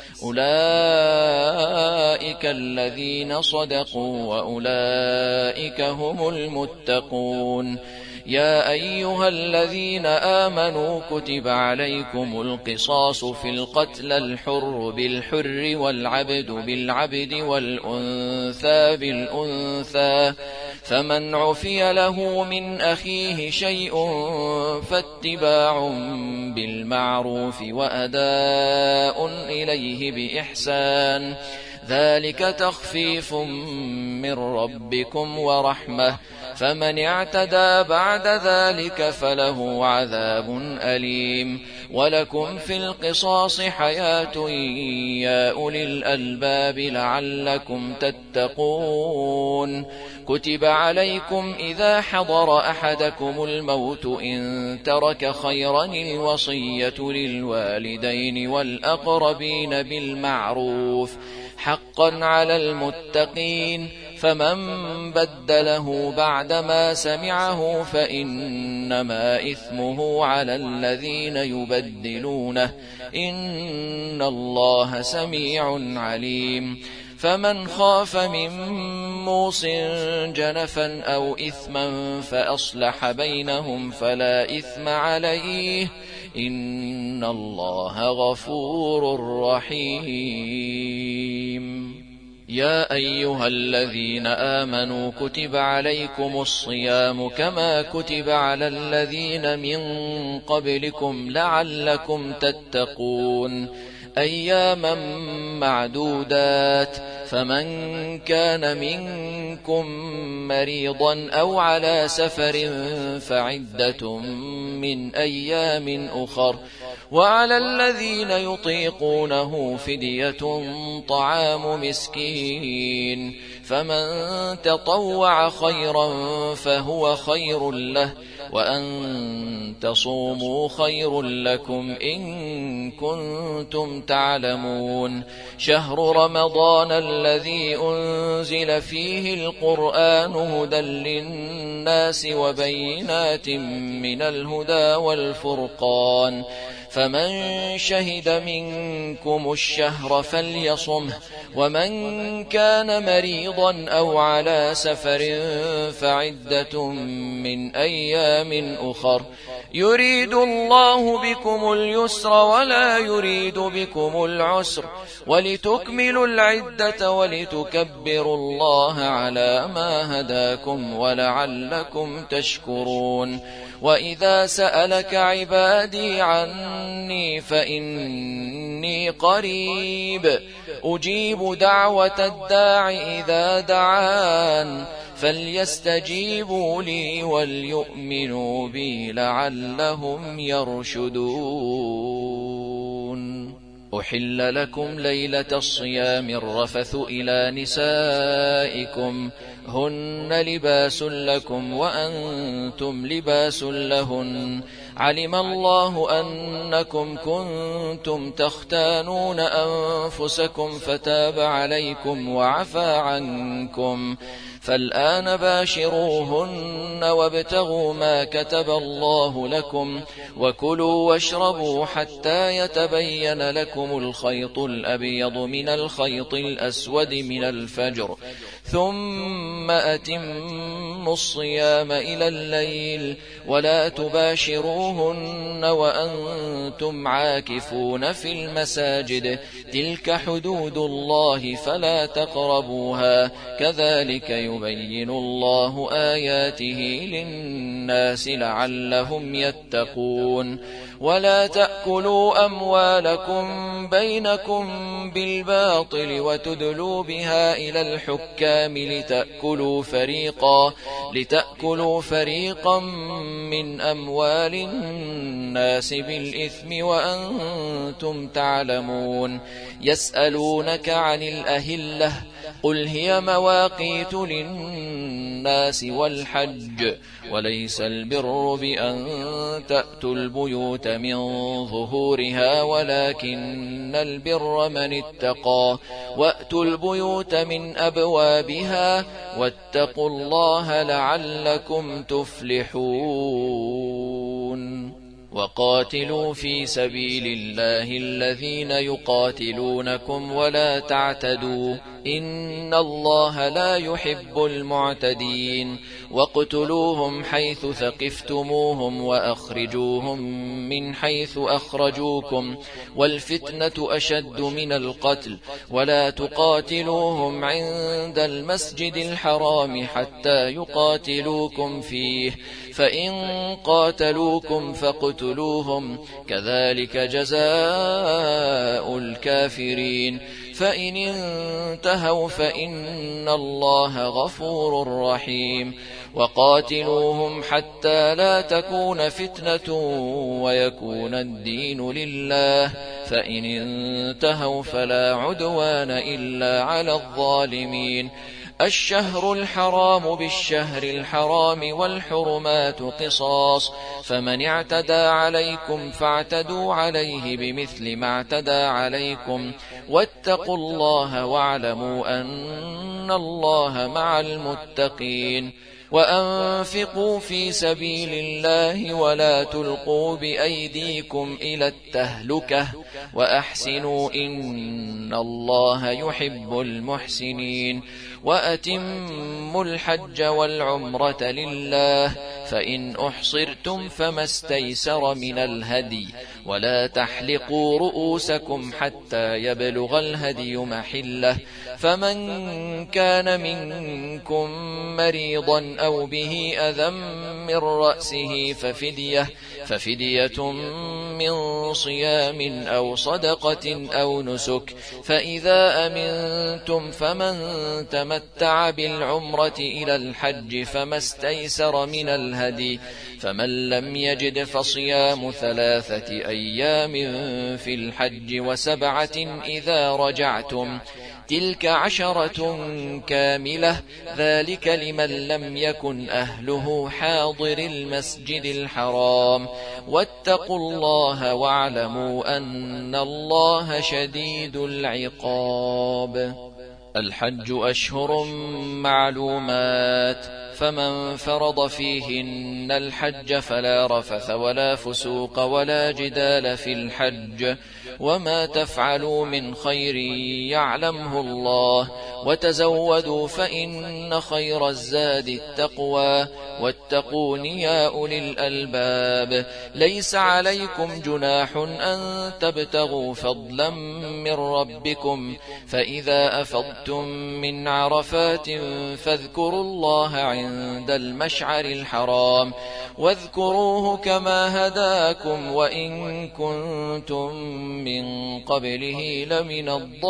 أولئك الذين صدقوا وأولئك هم المتقون. يا أيها الذين آمنوا كتب عليكم القصاص في القتل الحر بالحر والعبد بالعبد والأنثى بالأنثى فمن عفي له من أخيه شيء فاتباع بالمعروف وأداء إليه بإحسان ذلك تخفيف من ربكم ورحمة فمن اعتدى بعد ذلك فله عذاب أليم. ولكم في القصاص حياة يا أولي الألباب لعلكم تتقون. كتب عليكم إذا حضر أحدكم الموت إن ترك خيرا الوصية للوالدين والأقربين بالمعروف حقا على المتقين فمن بدله بعدما سمعه فإنما إثمه على الذين يبدلونه إن الله سميع عليم. فمن خاف من موص جنفا أو إثما فأصلح بينهم فلا إثم عليه إن الله غفور رحيم. يا أيها الذين آمنوا كتب عليكم الصيام كما كتب على الذين من قبلكم لعلكم تتقون أياما معدودات فمن كان منكم مريضا أو على سفر فعدة من أيام أخر وعلى الذين يطيقونه فدية طعام مسكين فمن تطوع خيرا فهو خير له وأن تصوموا خير لكم إن كنتم تعلمون. شهر رمضان الذي أنزل فيه القرآن هدى للناس وبينات من الهدى والفرقان فمن شهد منكم الشهر فليصمه ومن كان مريضا أو على سفر فعدة من أيام أخر يريد الله بكم اليسر ولا يريد بكم العسر ولتكملوا العدة ولتكبروا الله على ما هداكم ولعلكم تشكرون. وإذا سألك عبادي عني فإني قريب أجيب دعوة الداع إذا دعان فليستجيبوا لي وليؤمنوا بي لعلهم يرشدون. أحل لكم ليلة الصيام الرفث إلى نسائكم هن لباس لكم وأنتم لباس لهن علم الله أنكم كنتم تختانون أنفسكم فتاب عليكم وعفى عنكم فالآن باشروهن وابتغوا ما كتب الله لكم وكلوا واشربوا حتى يتبين لكم الخيط الأبيض من الخيط الأسود من الفجر ثم أتموا الصيام إلى الليل ولا تباشروهن وأنتم عاكفون في المساجد تلك حدود الله فلا تقربوها كذلك يبين الله آياته للناس لعلهم يتقون. ولا تأكلوا أموالكم بينكم بالباطل وتدلوا بها إلى الحكام لتأكلوا فريقا من أموال الناس بالإثم وأنتم تعلمون. يسألونك عن الأهلة قل هي مواقيت للناس والحج وليس البر بأن تأتوا البيوت من ظهورها ولكن البر من اتقى وأتوا البيوت من أبوابها واتقوا الله لعلكم تفلحون. وقاتلوا في سبيل الله الذين يقاتلونكم ولا تعتدوا إن الله لا يحب المعتدين. واقتلوهم حيث ثقفتموهم وأخرجوهم من حيث أخرجوكم والفتنة أشد من القتل ولا تقاتلوهم عند المسجد الحرام حتى يقاتلوكم فيه فإن قاتلوكم فاقتلوهم كذلك جزاء الكافرين. فإن انتهوا فإن الله غفور رحيم. وقاتلوهم حتى لا تكون فتنة ويكون الدين لله فإن انتهوا فلا عدوان إلا على الظالمين. الشهر الحرام بالشهر الحرام والحرمات قصاص فمن اعتدى عليكم فاعتدوا عليه بمثل ما اعتدى عليكم واتقوا الله واعلموا أن الله مع المتقين. وأنفقوا في سبيل الله ولا تلقوا بأيديكم إلى التهلكة وأحسنوا إن الله يحب المحسنين. وأتموا الحج والعمرة لله فإن أحصرتم فما استيسر من الهدي ولا تحلقوا رؤوسكم حتى يبلغ الهدي محله فمن كان منكم مريضا أو به أذى من رأسه ففدية من صيام أو صدقة أو نسك فإذا أمنتم فمن تمتع بالعمرة إلى الحج فما استيسر من الهدي فمن لم يجد فصيام 3 أيام في الحج و7 إذا رجعتم تلك 10 كاملة ذلك لمن لم يكن أهله حاضر المسجد الحرام واتقوا الله واعلموا أن الله شديد العقاب. الحج أشهر معلومات فمن فرض فيهن الحج فلا رفث ولا فسوق ولا جدال في الحج وما تفعلوا من خير يعلمه الله وتزودوا فإن خير الزاد التقوى واتقون يا أولي الألباب. ليس عليكم جناح أن تبتغوا فضلا من ربكم فإذا أفضتم من عرفات فاذكروا الله عند المشعر الحرام واذكروه كما هداكم وإن كنتم من قبله لمن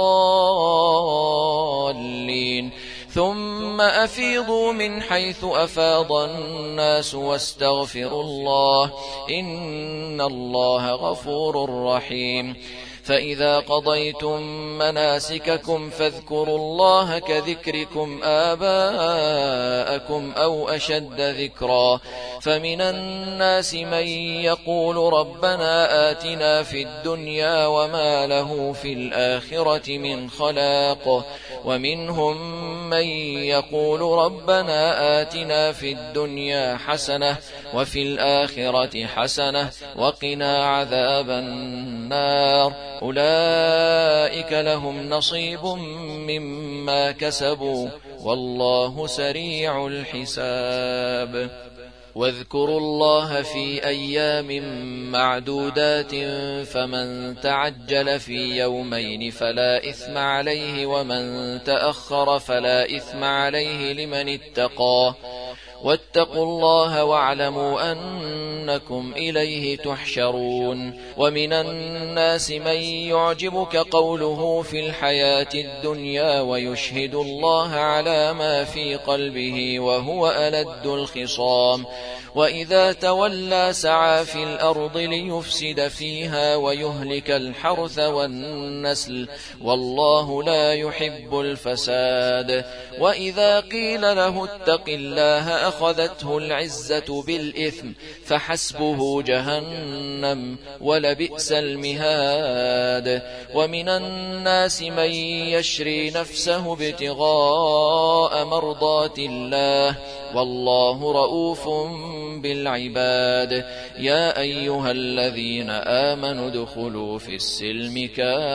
الضالين. ثم أفيضوا من حيث أفاض الناس واستغفروا الله إن الله غفور رحيم. فإذا قضيتم مناسككم فاذكروا الله كذكركم آباءكم أو أشد ذكرا فمن الناس من يقول ربنا آتنا في الدنيا وما له في الآخرة من خلاق ومنهم من يقول ربنا آتنا في الدنيا حسنة وفي الآخرة حسنة وقنا عذاب النار أولئك لهم نصيب مما كسبوا والله سريع الحساب. واذكروا الله في أيام معدودات فمن تعجل في يومين فلا إثم عليه ومن تأخر فلا إثم عليه لمن اتقى واتقوا الله واعلموا أنكم إليه تحشرون. ومن الناس من يعجبك قوله في الحياة الدنيا ويشهد الله على ما في قلبه وهو ألد الخصام، وإذا تولى سعى في الأرض ليفسد فيها ويهلك الحرث والنسل، والله لا يحب الفساد. وإذا قيل له اتق الله أخذته العزة بالإثم فحسبه جهنم ولبئس المهاد. ومن الناس من يشري نفسه ابتغاء مرضات الله والله رؤوف بالعباد. يا أيها الذين آمنوا ادخلوا في السلم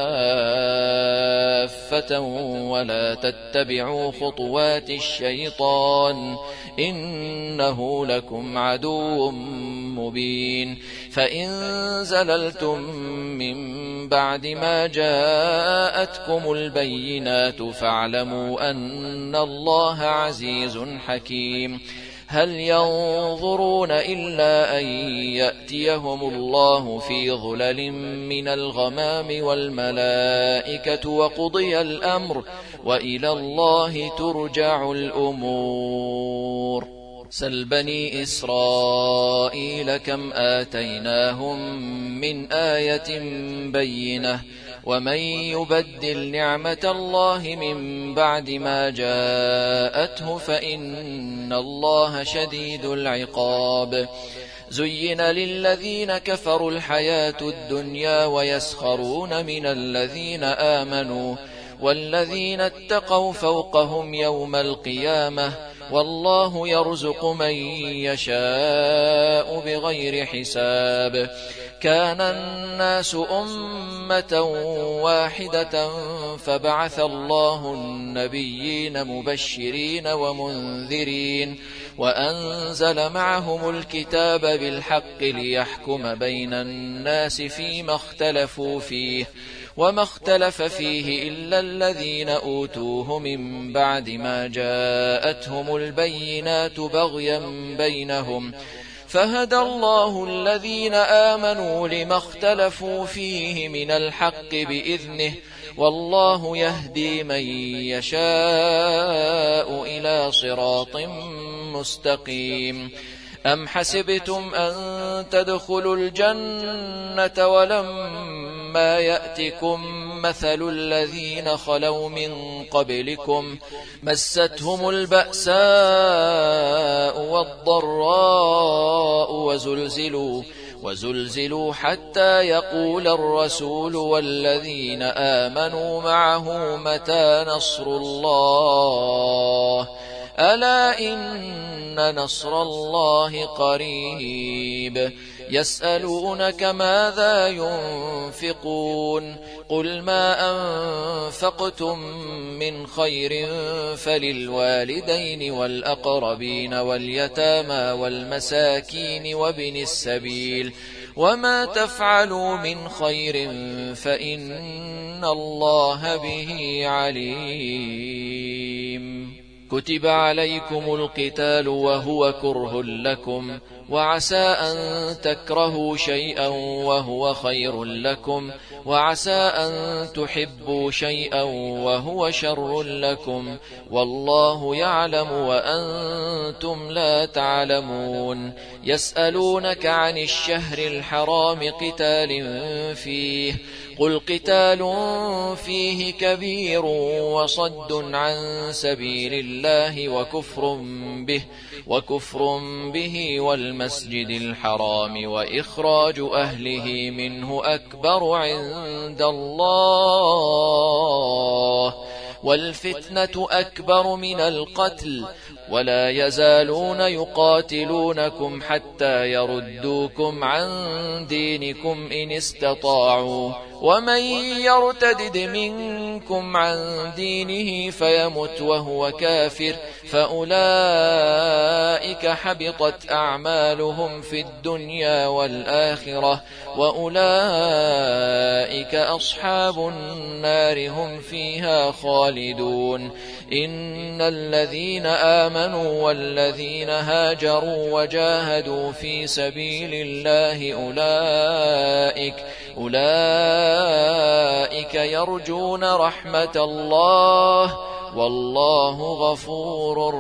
كافة ولا تتبعوا خطوات الشيطان إنه لكم عدو مبين. فإن زللتم من بعد ما جاءتكم البينات فاعلموا أن الله عزيز حكيم. هل ينظرون إلا أن يأتيهم الله في ظلل من الغمام والملائكة وقضي الأمر وإلى الله ترجع الأمور. سل بني إسرائيل كم آتيناهم من آية بينة ومن يبدل نعمة الله من بعد ما جاءته فإن الله شديد العقاب. زين للذين كفروا الحياة الدنيا ويسخرون من الذين آمنوا والذين اتقوا فوقهم يوم القيامة والله يرزق من يشاء بغير حساب. كان الناس أمة واحدة فبعث الله النبيين مبشرين ومنذرين وأنزل معهم الكتاب بالحق ليحكم بين الناس فيما اختلفوا فيه وما اختلف فيه إلا الذين أوتوه من بعد ما جاءتهم البينات بغيا بينهم فهدى الله الذين آمنوا لما اختلفوا فيه من الحق بإذنه والله يهدي من يشاء إلى صراط مستقيم. أم حسبتم أن تدخلوا الجنة ولما يأتكم مثل الذين خلوا من قبلكم مستهم البأساء والضراء وزلزلوا حتى يقول الرسول والذين آمنوا معه متى نصر الله ألا إن نصر الله قريب. يسألونك ماذا ينفقون قل ما أنفقتم من خير فللوالدين والأقربين واليتامى والمساكين وابن السبيل وما تفعلوا من خير فإن الله به عليم. كتب عليكم القتال وهو كره لكم وعسى أن تكرهوا شيئا وهو خير لكم وعسى أن تحبوا شيئا وهو شر لكم والله يعلم وأنتم لا تعلمون. يسألونك عن الشهر الحرام قتال فيه قل قتال فيه كبير وصد عن سبيل الله وكفر به والمسجد الحرام وإخراج أهله منه أكبر عند الله والفتنة أكبر من القتل ولا يزالون يقاتلونكم حتى يردوكم عن دينكم إن استطاعوا ومن يرتدد منكم منكم عن دينه فيمت وهو كافر فأولئك حبطت أعمالهم في الدنيا والآخرة وأولئك أصحاب النار هم فيها خالدون. إن الذين آمنوا والذين هاجروا وجاهدوا في سبيل الله أولئك يرجون رحمة الله والله غفور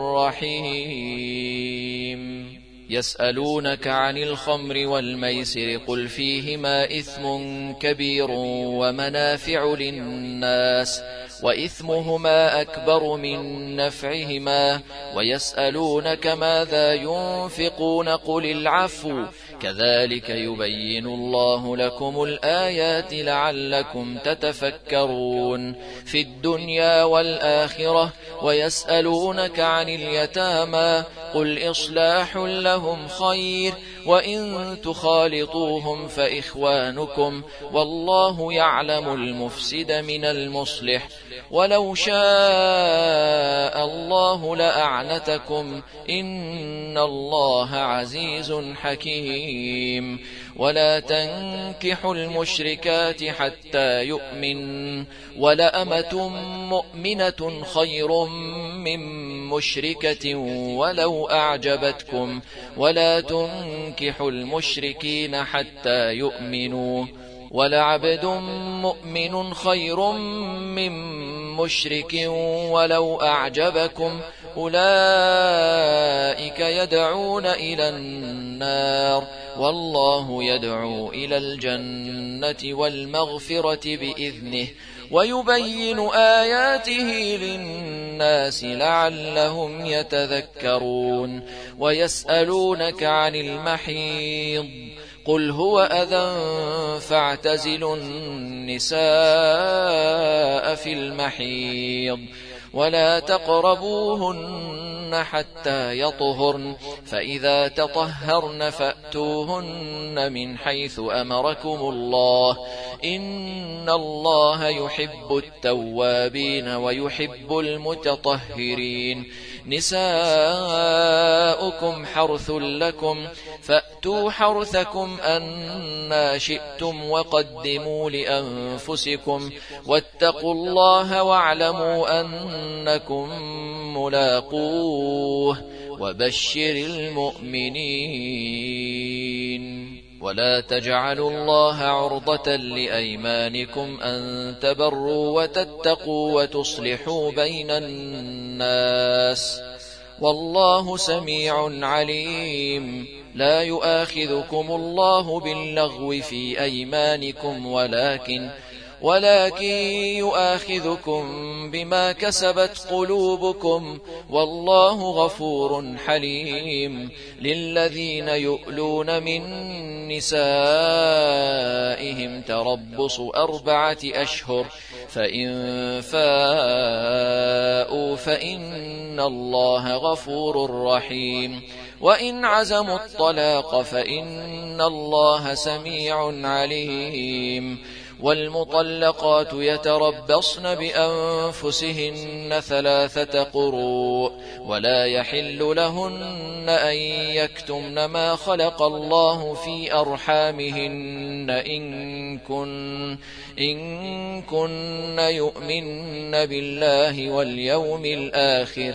رحيم. يسألونك عن الخمر والميسر قل فيهما إثم كبير ومنافع للناس وإثمهما أكبر من نفعهما ويسألونك ماذا ينفقون قل العفو كذلك يبين الله لكم الآيات لعلكم تتفكرون في الدنيا والآخرة. ويسألونك عن اليتامى قل إصلاح لهم خير وإن تخالطوهم فإخوانكم والله يعلم المفسد من المصلح ولو شاء الله لأعنتكم إن الله عزيز حكيم. ولا تنكحوا المشركات حتى يؤمن ولأمة مؤمنة خير من مشركة ولو أعجبتكم ولا تنكحوا المشركين حتى يؤمنوا ولعبد مؤمن خير من مشرك ولو أعجبكم أولئك يدعون إلى النار والله يدعو إلى الجنة والمغفرة بإذنه ويبين آياته للناس لعلهم يتذكرون. ويسألونك عن المحيض قل هو أذى فاعتزلوا النساء في المحيض ولا تقربوهن حتى يطهرن فإذا تطهرن فأتوهن من حيث أمركم الله إن الله يحب التوابين ويحب المتطهرين. نساؤكم حرث لكم فأتوا حرثكم أنا شئتم وقدموا لأنفسكم واتقوا الله واعلموا أنكم ملاقوه وبشر المؤمنين. ولا تجعلوا الله عرضة لأيمانكم أن تبروا وتتقوا وتصلحوا بين الناس والله سميع عليم. لا يؤاخذكم الله باللغو في أيمانكم ولكن يؤاخذكم بما كسبت قلوبكم والله غفور حليم. للذين يؤلون من نسائهم تربص 4 أشهر فإن فاءوا فإن الله غفور رحيم. وإن عزموا الطلاق فإن الله سميع عليم. والمطلقات يتربصن بأنفسهن 3 قروء ولا يحل لهن أن يكتمن ما خلق الله في أرحامهن إن كن يؤمن بالله واليوم الآخر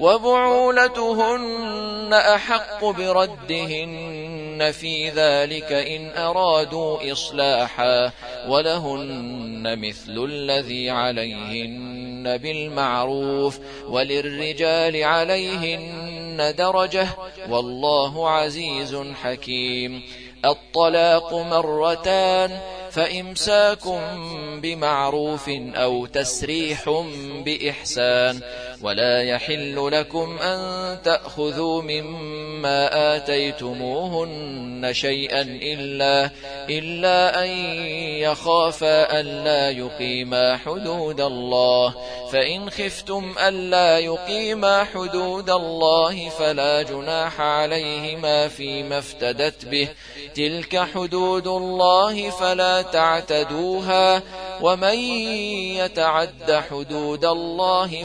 وبعولتهن أحق بردهن في ذلك إن أرادوا إصلاحا ولهن مثل الذي عليهن بالمعروف وللرجال عليهن درجة والله عزيز حكيم. الطلاق 2 فإمساك بمعروف أو تسريح بإحسان ولا يحل لكم أن تأخذوا مما آتيتموهن شيئا إلا أن يخافا ألا يقيما حدود الله فإن خفتم ألا يقيما حدود الله فلا جناح عليهما فيما افتدت به تلك حدود الله فلا تعتدوها ومن يتعد حدود الله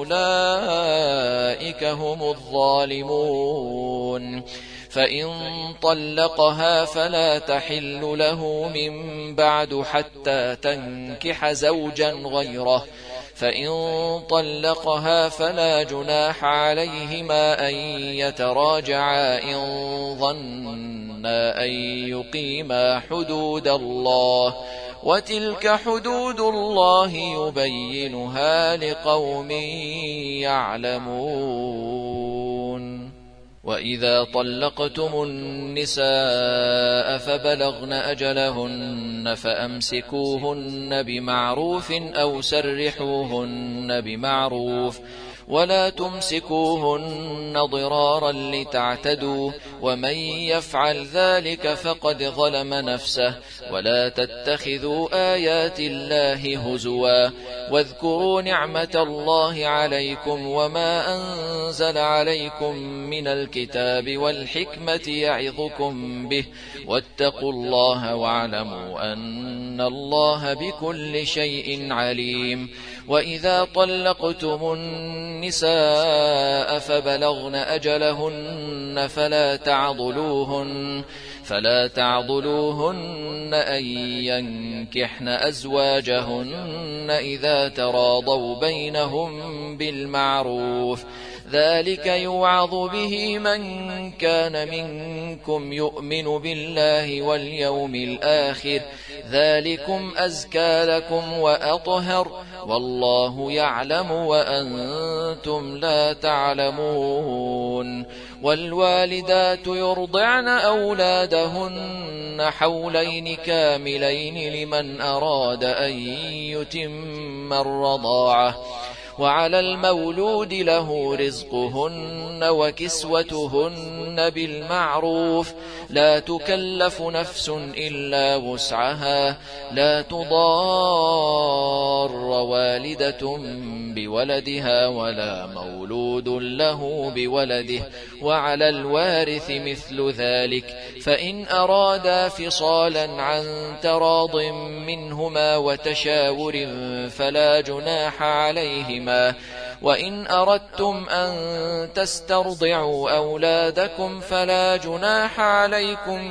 فأولئك هم الظالمون. فإن طلقها فلا تحل له من بعد حتى تنكح زوجا غيره، فإن طلقها فلا جناح عليهما أن يتراجعا إن ظنا أن يقيما حدود الله، وتلك حدود الله يبينها لقوم يعلمون. وإذا طلقتم النساء فبلغن أجلهن فأمسكوهن بمعروف أو سرحوهن بمعروف، ولا تمسكوهن ضرارا لتعتدوا، ومن يفعل ذلك فقد ظلم نفسه. ولا تتخذوا آيات الله هزوا، واذكروا نعمة الله عليكم وما أنزل عليكم من الكتاب والحكمة يعظكم به، واتقوا الله واعلموا أن الله بكل شيء عليم. وإذا طلقتم النساء فبلغن أجلهن فلا تعضلوهن أن ينكحن أزواجهن إذا تراضوا بينهم بالمعروف، ذلك يوعظ به من كان منكم يؤمن بالله واليوم الآخر، ذلكم أزكى لكم وأطهر، والله يعلم وأنتم لا تعلمون. والوالدات يرضعن أولادهن حولين كاملين لمن أراد أن يتم الرضاعة، وعلى المولود له رزقهن وكسوتهن بالمعروف، لا تكلف نفس إلا وسعها، لا تضار والدة بولدها ولا مولود له بولده، وعلى الوارث مثل ذلك، فإن أرادا فصالا عن تراض منهما وتشاور فلا جناح عليهما. وإن أردتم أن تسترضعوا أولادكم فلا جناح عليكم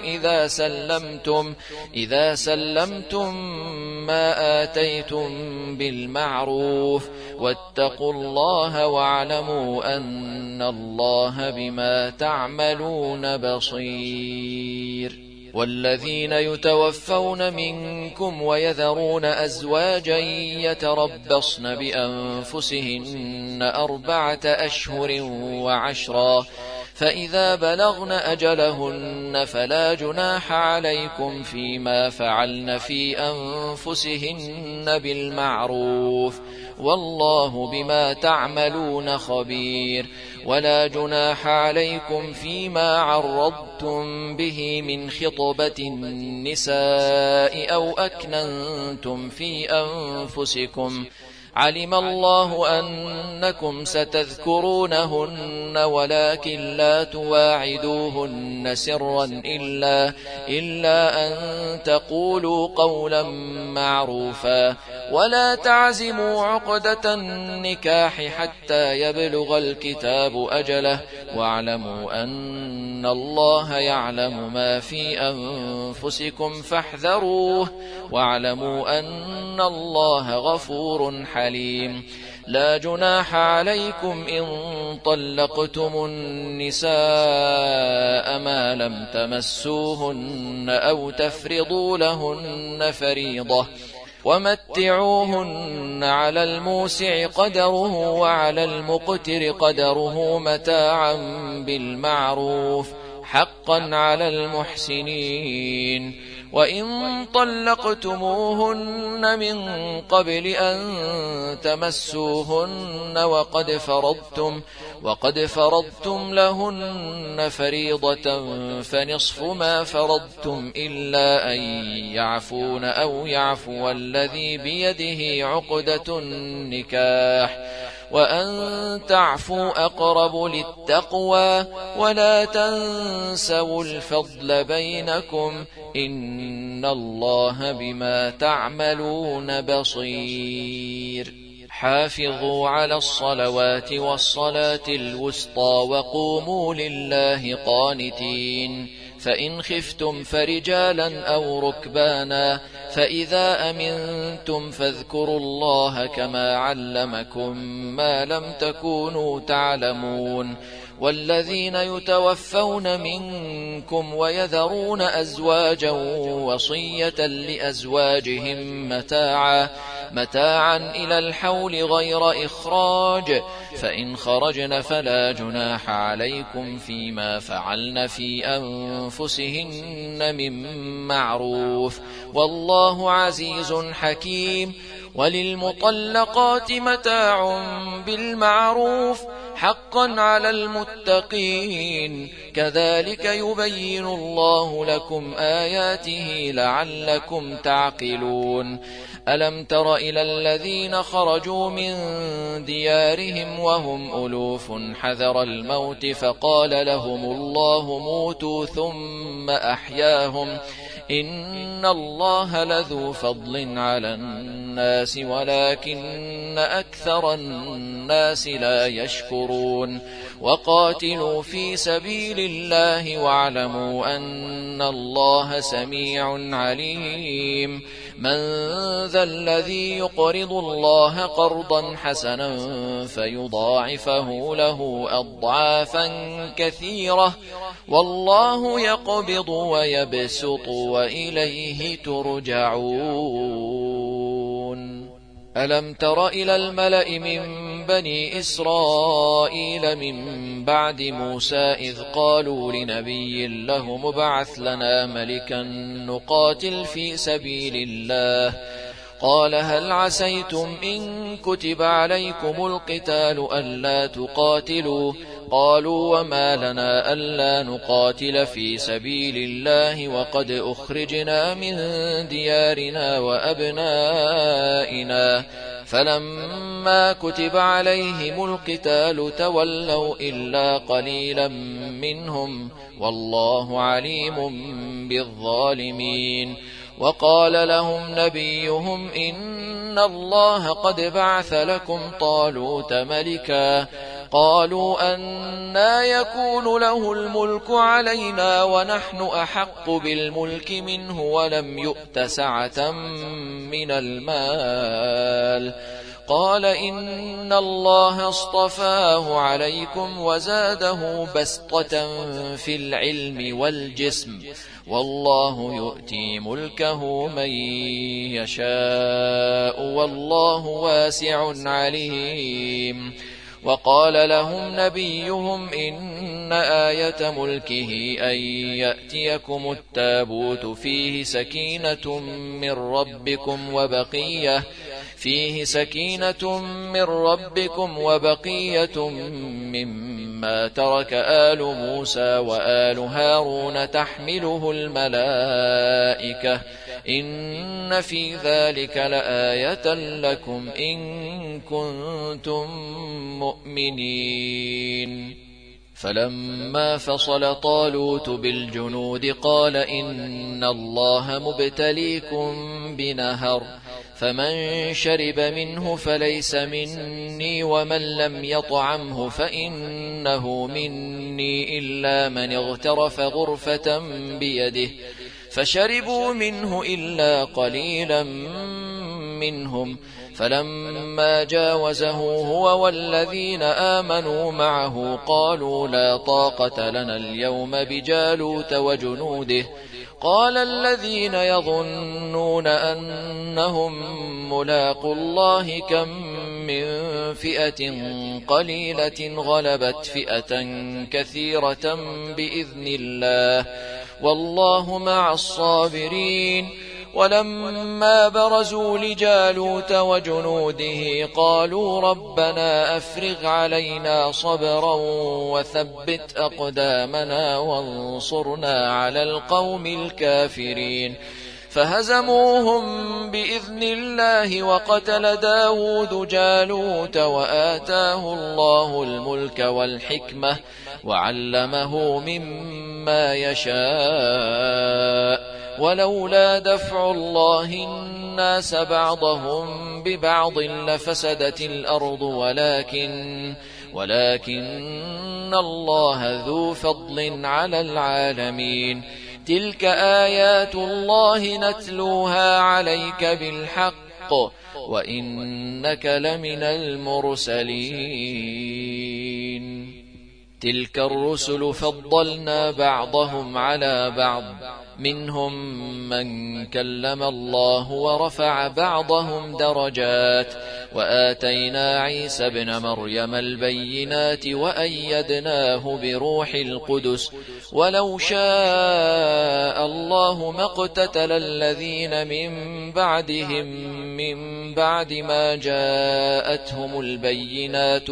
إذا سلمتم ما آتيتم بالمعروف، واتقوا الله واعلموا أن الله بما تعملون بصير. والذين يتوفون منكم ويذرون أزواجا يتربصن بأنفسهن 4 أشهر و10، فإذا بلغن أجلهن فلا جناح عليكم فيما فعلن في أنفسهن بالمعروف، والله بما تعملون خبير. ولا جناح عليكم فيما عرضتم به من خطبة النساء أو أكننتم في أنفسكم، علم الله أنكم ستذكرونهن ولكن لا تواعدوهن سرا إلا أن تقولوا قولا معروفا، ولا تعزموا عقدة النكاح حتى يبلغ الكتاب أجله، واعلموا أن الله يعلم ما في أنفسكم فاحذروه، واعلموا أن الله غفور حليم. لا جناح عليكم إن طلقتم النساء ما لم تمسوهن أو تفرضوا لهن فريضة، ومتعوهن على الموسع قدره وعلى المقتر قدره متاعا بالمعروف، حقا على المحسنين. وإن طلقتموهن من قبل أن تمسوهن وقد فرضتم لهن فريضة فنصف ما فرضتم إلا أن يعفون أو يعفو الذي بيده عقدة النكاح، وأن تعفوا أقرب للتقوى ولا تنسوا الفضل بينكم إن الله بما تعملون بصير حافظوا على الصلوات والصلاة الوسطى وقوموا لله قانتين فإن خفتم فرجالا أو ركبانا فإذا أمنتم فاذكروا الله كما علمكم ما لم تكونوا تعلمون والذين يتوفون منكم ويذرون أزواجا وصية لأزواجهم متاعا إلى الحول غير إخراج فإن خرجن فلا جناح عليكم فيما فعلن في أنفسهن من معروف والله عزيز حكيم وللمطلقات متاع بالمعروف حقا على المتقين كذلك يبين الله لكم آياته لعلكم تعقلون ألم تر إلى الذين خرجوا من ديارهم وهم ألوف حذر الموت فقال لهم الله موتوا ثم أحياهم إن الله لذو فضل على الناس ولكن أكثر الناس لا يشكرون وقاتلوا في سبيل الله واعلموا أن الله سميع عليم من ذا الذي يقرض الله قرضا حسنا فيضاعفه له أضعافا كثيرة والله يقبض ويبسط وإليه ترجعون ألم تر إلى الملأ من بني إسرائيل من بعد موسى إذ قالوا لنبي له مبعث لنا ملكا نقاتل في سبيل الله قال هل عسيتم إن كتب عليكم القتال ألا تقاتلوا قالوا وما لنا ألا نقاتل في سبيل الله وقد أخرجنا من ديارنا وأبنائنا فلما كتب عليهم القتال تولوا إلا قليلا منهم والله عليم بالظالمين وقال لهم نبيهم إن الله قد بعث لكم طالوت ملكا قالوا أنى يكون له الملك علينا ونحن أحق بالملك منه ولم يؤت سعة من المال قال إن الله اصطفاه عليكم وزاده بسطة في العلم والجسم والله يؤتي ملكه من يشاء والله واسع عليم وقال لهم نبيهم إن آية ملكه أن يأتيكم التابوت فيه سكينة من ربكم وبقية مما ترك آل موسى وآل هارون تحمله الملائكة إن في ذلك لآية لكم إن كنتم مؤمنين فلما فصل طالوت بالجنود قال إن الله مبتليكم بنهر فمن شرب منه فليس مني ومن لم يطعمه فإنه مني إلا من اغترف غرفة بيده فشربوا منه إلا قليلا منهم فلما جاوزه هو والذين آمنوا معه قالوا لا طاقة لنا اليوم بجالوت وجنوده قال الذين يظنون أنهم ملاقوا الله كم من فئة قليلة غلبت فئة كثيرة بإذن الله والله مع الصابرين ولما برزوا لجالوت وجنوده قالوا ربنا أفرغ علينا صبرا وثبت أقدامنا وانصرنا على القوم الكافرين فهزموهم بإذن الله وقتل داود جالوت وآتاه الله الملك والحكمة وعلمه مما يشاء ولولا دفع الله الناس بعضهم ببعض لفسدت الأرض ولكن الله ذو فضل على العالمين تلك آيات الله نتلوها عليك بالحق وإنك لمن المرسلين تلك الرسل فضلنا بعضهم على بعض منهم من كلم الله ورفع بعضهم درجات وآتينا عيسى ابن مريم البينات وأيدناه بروح القدس ولو شاء الله ما اقتتل الذين من بعدهم من بعد ما جاءتهم البينات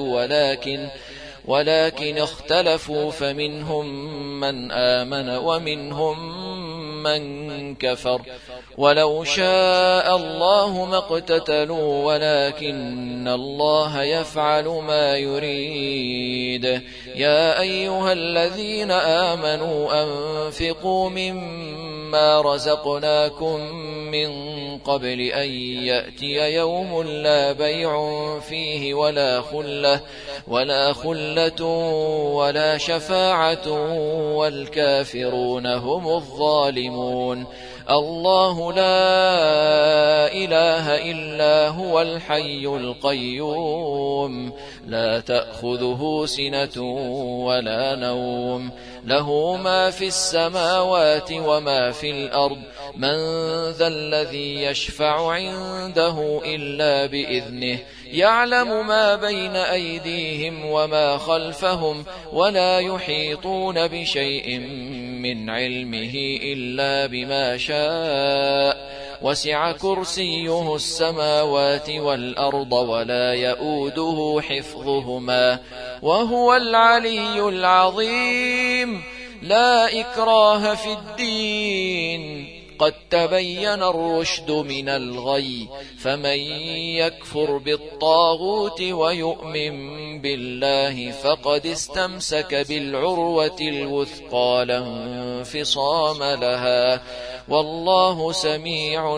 ولكن اختلفوا فمنهم من آمن ومنهم من كفر ولو شاء الله ما اقتتلوا ولكن الله يفعل ما يريد يا أيها الذين آمنوا أنفقوا مما رزقناكم من قبل أن يأتي يوم لا بيع فيه ولا خلة ولا شفاعة والكافرون هم الظالمون الله لا إله إلا هو الحي القيوم لا تأخذه سنة ولا نوم له ما في السماوات وما في الأرض من ذا الذي يشفع عنده إلا بإذنه يعلم ما بين أيديهم وما خلفهم ولا يحيطون بشيء من علمه إلا بما شاء وسع كرسيه السماوات والأرض ولا يؤوده حفظهما وهو العلي العظيم لا إكراه في الدين قد تبين الرشد من الغي فمن يكفر بالطاغوت ويؤمن بالله فقد استمسك بالعروة الوثقى لا انفصام لها والله سميع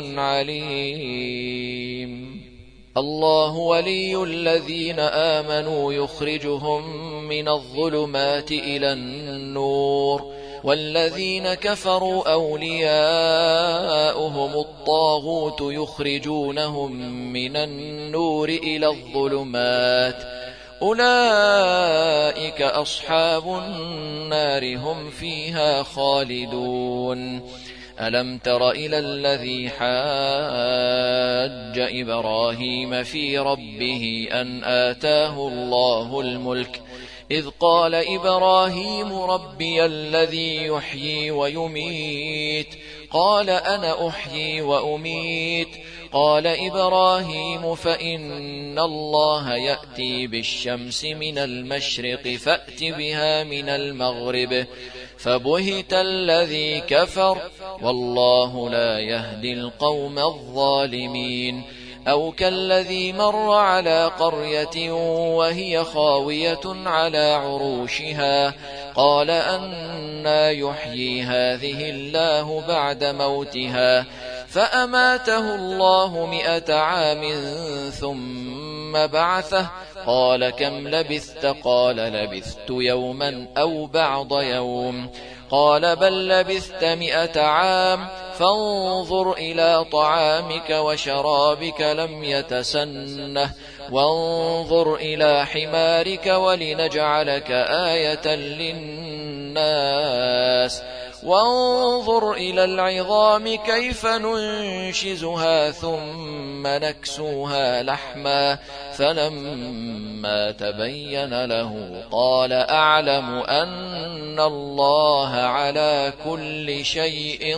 عليم الله ولي الذين آمنوا يخرجهم من الظلمات إلى النور والذين كفروا أولياؤهم الطاغوت يخرجونهم من النور إلى الظلمات أولئك أصحاب النار هم فيها خالدون ألم تر إلى الذي حاج إبراهيم في ربه أن آتاه الله الملك إذ قال إبراهيم ربي الذي يحيي ويميت قال أنا أحيي وأميت قال إبراهيم فإن الله يأتي بالشمس من المشرق فأت بها من المغرب فبهت الذي كفر والله لا يهدي القوم الظالمين أو كالذي مر على قرية وهي خاوية على عروشها قال أنى يحيي هذه الله بعد موتها فأماته الله 100 عام ثم بعثه قال كم لبثت قال لبثت يوما أو بعض يوم قال بل لبثت 100 عام فانظر إلى طعامك وشرابك لم يتسنه وانظر إلى حمارك ولنجعلك آية للناس وانظر إلى العظام كيف ننشزها ثم نكسوها لحما فلما تبين له قال أعلم أن الله على كل شيء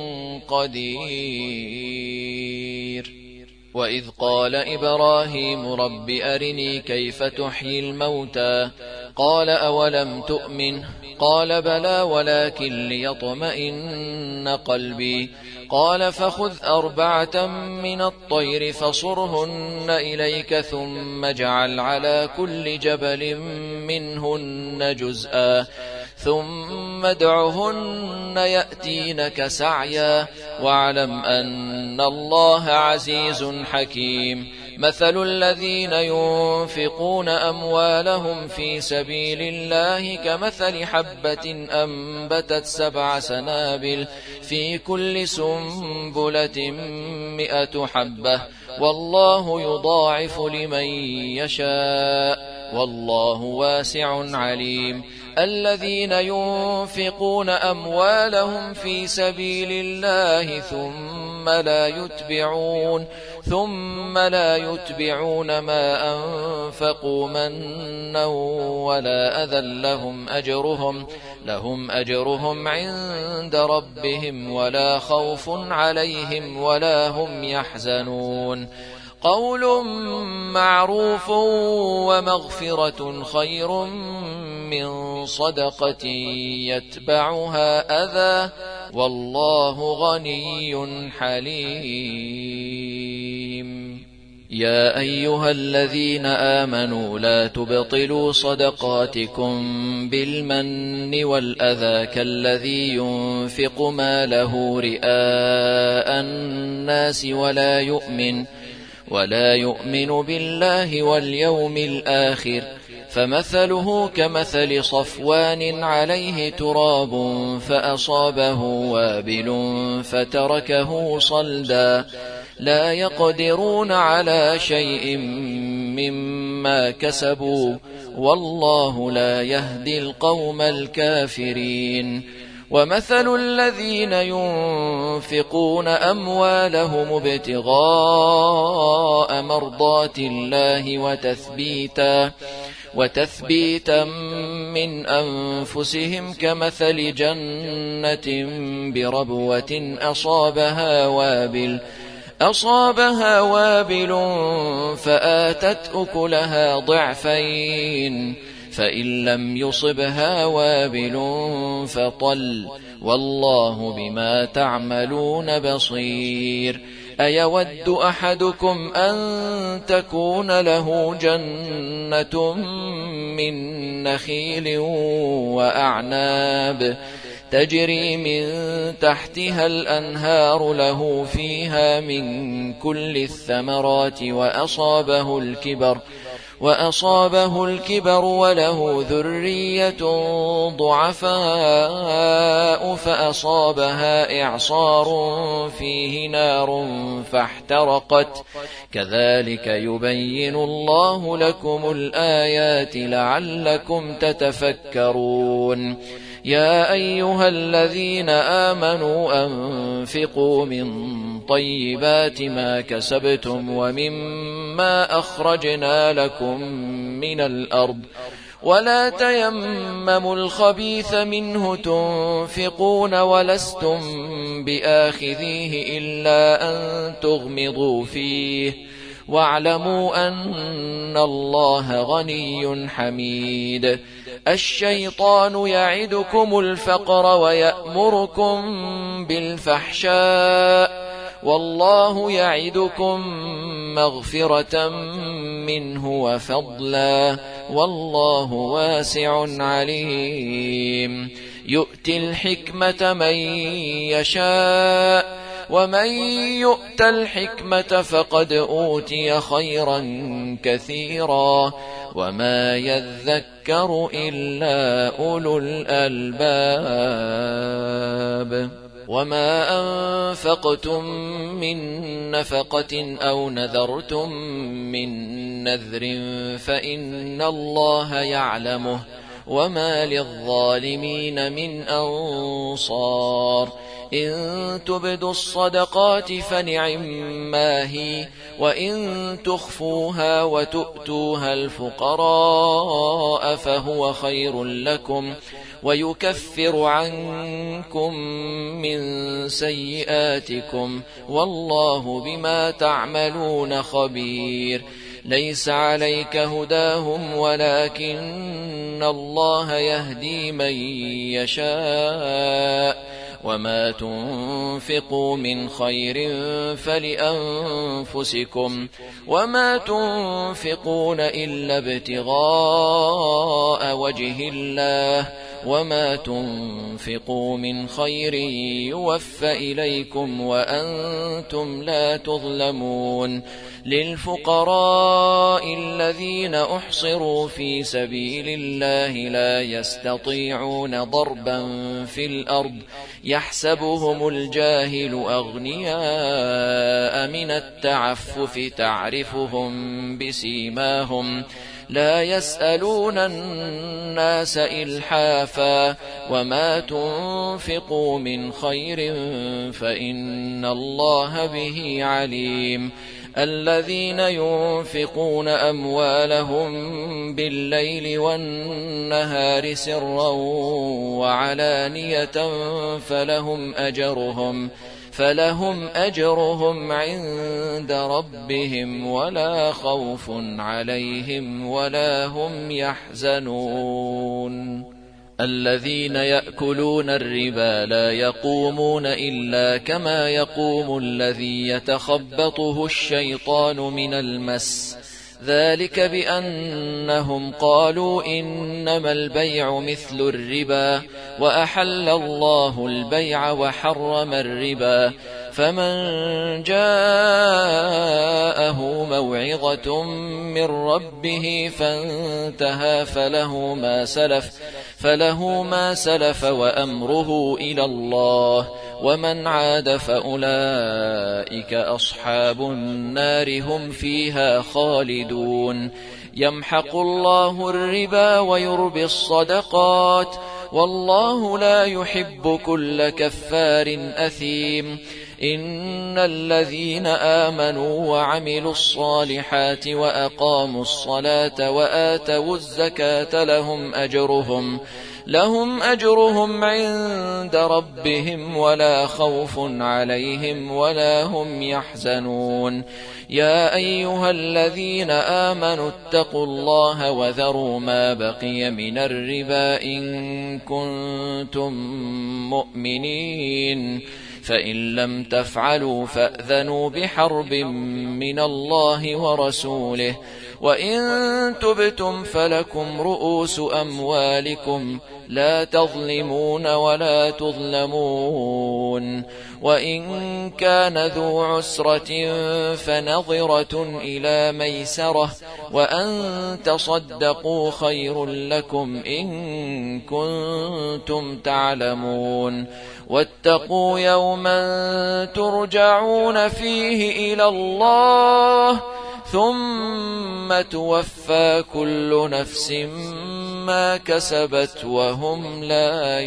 قدير وإذ قال إبراهيم رب أرني كيف تحيي الموتى قال أولم تؤمن قال بلى ولكن ليطمئن قلبي. قال فخذ 4 من الطير فصرهن إليك ثم اجعل على كل جبل منهن جزءا ثم ادعهن يأتينك سعيا واعلم أن الله عزيز حكيم. مثل الذين ينفقون أموالهم في سبيل الله كمثل حبة أنبتت 7 سنابل في كل سنبلة 100 حبة والله يضاعف لمن يشاء والله واسع عليم. الذين ينفقون أموالهم في سبيل الله ثم لا يتبعون ما أنفقوا منا ولا أذى لهم أجرهم عند ربهم ولا خوف عليهم ولا هم يحزنون. قول معروف ومغفرة خير من صدقة يتبعها أذى والله غني حليم. يا أيها الذين آمنوا لا تبطلوا صدقاتكم بالمن والأذى كالذي ينفق ماله رئاء الناس ولا يؤمن بالله واليوم الآخر فمثله كمثل صفوان عليه تراب فأصابه وابل فتركه صلدا لا يقدرون على شيء مما كسبوا والله لا يهدي القوم الكافرين. ومثل الذين ينفقون أموالهم ابتغاء مرضات الله وتثبيتا من أنفسهم كمثل جنة بربوة أصابها وابل فآتت أكلها ضعفين فإن لم يصبها وابل فطل والله بما تعملون بصير. أيود أحدكم أن تكون له جنة من نخيل وأعناب تجري من تحتها الأنهار له فيها من كل الثمرات وأصابه الكبر وله ذرية ضعفاء فأصابها إعصار فيه نار فاحترقت كذلك يبين الله لكم الآيات لعلكم تتفكرون. يا أيها الذين آمنوا أنفقوا من طيبات ما كسبتم ومما أخرجنا لكم من الأرض ولا تيمموا الخبيث منه تنفقون ولستم بآخذيه إلا أن تغمضوا فيه واعلموا أن الله غني حميد. الشيطان يعدكم الفقر ويأمركم بالفحشاء والله يعدكم مغفرة منه وفضلا والله واسع عليم. يؤتي الحكمة من يشاء ومن يؤت الحكمة فقد أوتي خيرا كثيرا وما يذكر إلا أولو الألباب. وما أنفقتم من نفقة أو نذرتم من نذر فإن الله يعلمه وما للظالمين من أنصار. إن تبدوا الصدقات فنعما هي وإن تخفوها وتؤتوها الفقراء فهو خير لكم ويكفر عنكم من سيئاتكم والله بما تعملون خبير. ليس عليك هداهم ولكن الله يهدي من يشاء وما تنفقوا من خير فلأنفسكم وما تنفقون إلا ابتغاء وجه الله وما تنفقوا من خير يوفى إليكم وأنتم لا تظلمون للفقراء الذين أحصروا في سبيل الله لا يستطيعون ضربا في الأرض يحسبهم الجاهل أغنياء من التعفف تعرفهم بسيماهم لا يسألون الناس إلحافا وما تنفقوا من خير فإن الله به عليم الذين ينفقون أموالهم بالليل والنهار سرا وعلانية فلهم أجرهم عند ربهم ولا خوف عليهم ولا هم يحزنون الذين يأكلون الربا لا يقومون إلا كما يقوم الذي يتخبطه الشيطان من المس ذلك بأنهم قالوا إنما البيع مثل الربا وأحل الله البيع وحرم الربا فمن جاءه موعظة من ربه فانتهى فله ما سلف وأمره إلى الله ومن عاد فأولئك أصحاب النار هم فيها خالدون يمحق الله الربا ويربي الصدقات والله لا يحب كل كفار أثيم إن الذين آمنوا وعملوا الصالحات وأقاموا الصلاة وآتوا الزكاة لهم أجرهم عند ربهم ولا خوف عليهم ولا هم يحزنون يا أيها الذين آمنوا اتقوا الله وذروا ما بقي من الربا إن كنتم مؤمنين فإن لم تفعلوا فأذنوا بحرب من الله ورسوله وإن تبتم فلكم رؤوس أموالكم لا تظلمون ولا تظلمون وإن كان ذو عسرة فنظرة إلى ميسرة وأن تصدقوا خير لكم إن كنتم تعلمون واتقوا يوما ترجعون فيه إلى الله ثم توفى كل نفس ما كسبت وهم لا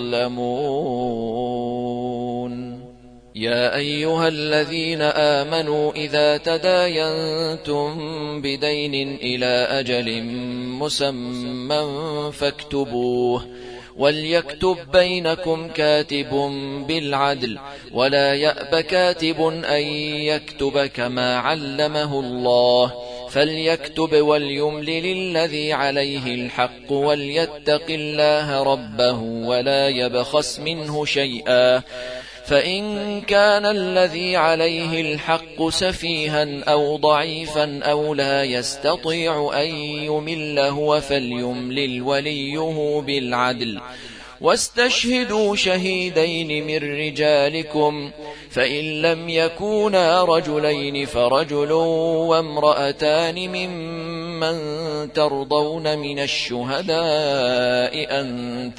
يظلمون يا أيها الذين آمنوا إذا تداينتم بدين إلى أجل مسمى فاكتبوه وليكتب بينكم كاتب بالعدل ولا يأب كاتب أن يكتب كما علمه الله فليكتب وليملل الذي عليه الحق وليتق الله ربه ولا يبخس منه شيئا فإن كان الذي عليه الحق سفيها أو ضعيفا أو لا يستطيع أن يمل هو فليملل وليه بالعدل واستشهدوا شهيدين من رجالكم فإن لم يكونا رجلين فرجل وامرأتان ممن ترضون من الشهداء أن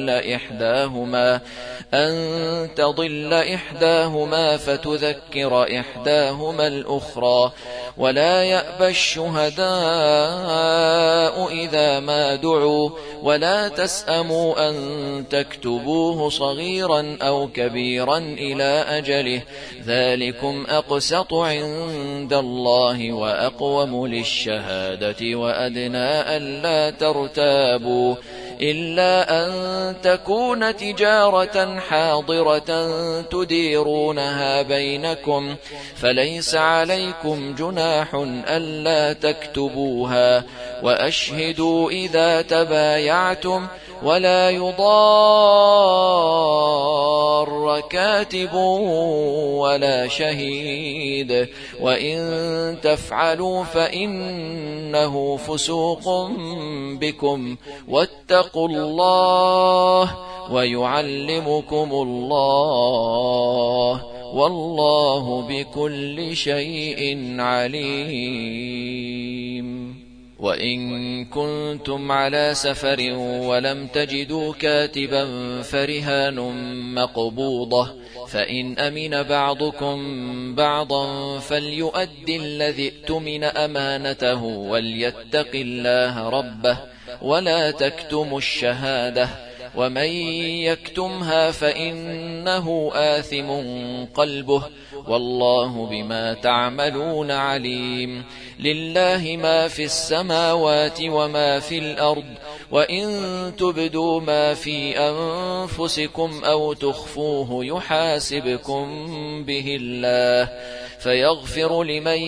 تضل إحداهما فتذكر إحداهما الأخرى ولا يأبى الشهداء إذا ما دعوا ولا تسأموا أن تكتبوه صغيرا أو كبيرا إلى أجله ذلكم أقسط عند الله وأقوم للشهادة وأدنى ألا ترتابوا إلا أن تكون تجارة حاضرة تديرونها بينكم فليس عليكم جناح ألا تكتبوها وأشهدوا إذا تبايعتم ولا يضار كاتب ولا شهيد وإن تفعلوا فإنه فسوق بكم واتقوا الله ويعلمكم الله والله بكل شيء عليم. وإن كنتم على سفر ولم تجدوا كاتبا فرهان مقبوضة فإن أمن بعضكم بعضا فليؤد الذي ائتمن أمانته وليتق الله ربه ولا تكتموا الشهادة ومن يكتمها فإنه آثم قلبه والله بما تعملون عليم. لله ما في السماوات وما في الأرض وإن تبدوا ما في أنفسكم أو تخفوه يحاسبكم به الله فيغفر لمن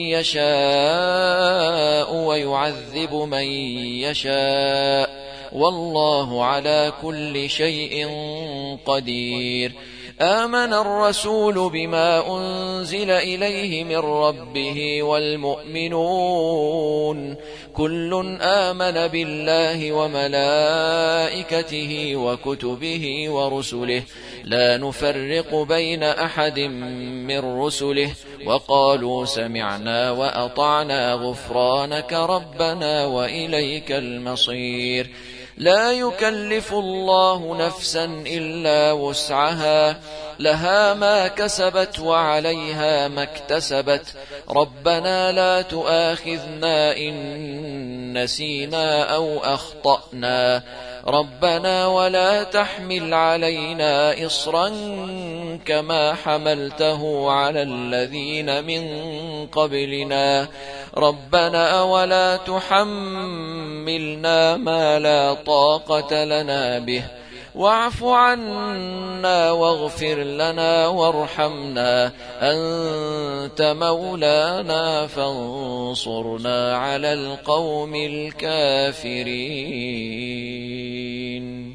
يشاء ويعذب من يشاء والله على كل شيء قدير. آمن الرسول بما أنزل إليه من ربه والمؤمنون كل آمن بالله وملائكته وكتبه ورسله لا نفرق بين أحد من رسله وقالوا سمعنا وأطعنا غفرانك ربنا وإليك المصير. لا يكلف الله نفسا إلا وسعها لها ما كسبت وعليها ما اكتسبت ربنا لا تؤاخذنا إن نسينا أو أخطأنا ربنا ولا تحمل علينا إصرا كما حملته على الذين من قبلنا ربنا ولا تحملنا ما لا طاقة لنا به واعف عنا واغفر لنا وارحمنا أنت مولانا فانصرنا على القوم الكافرين.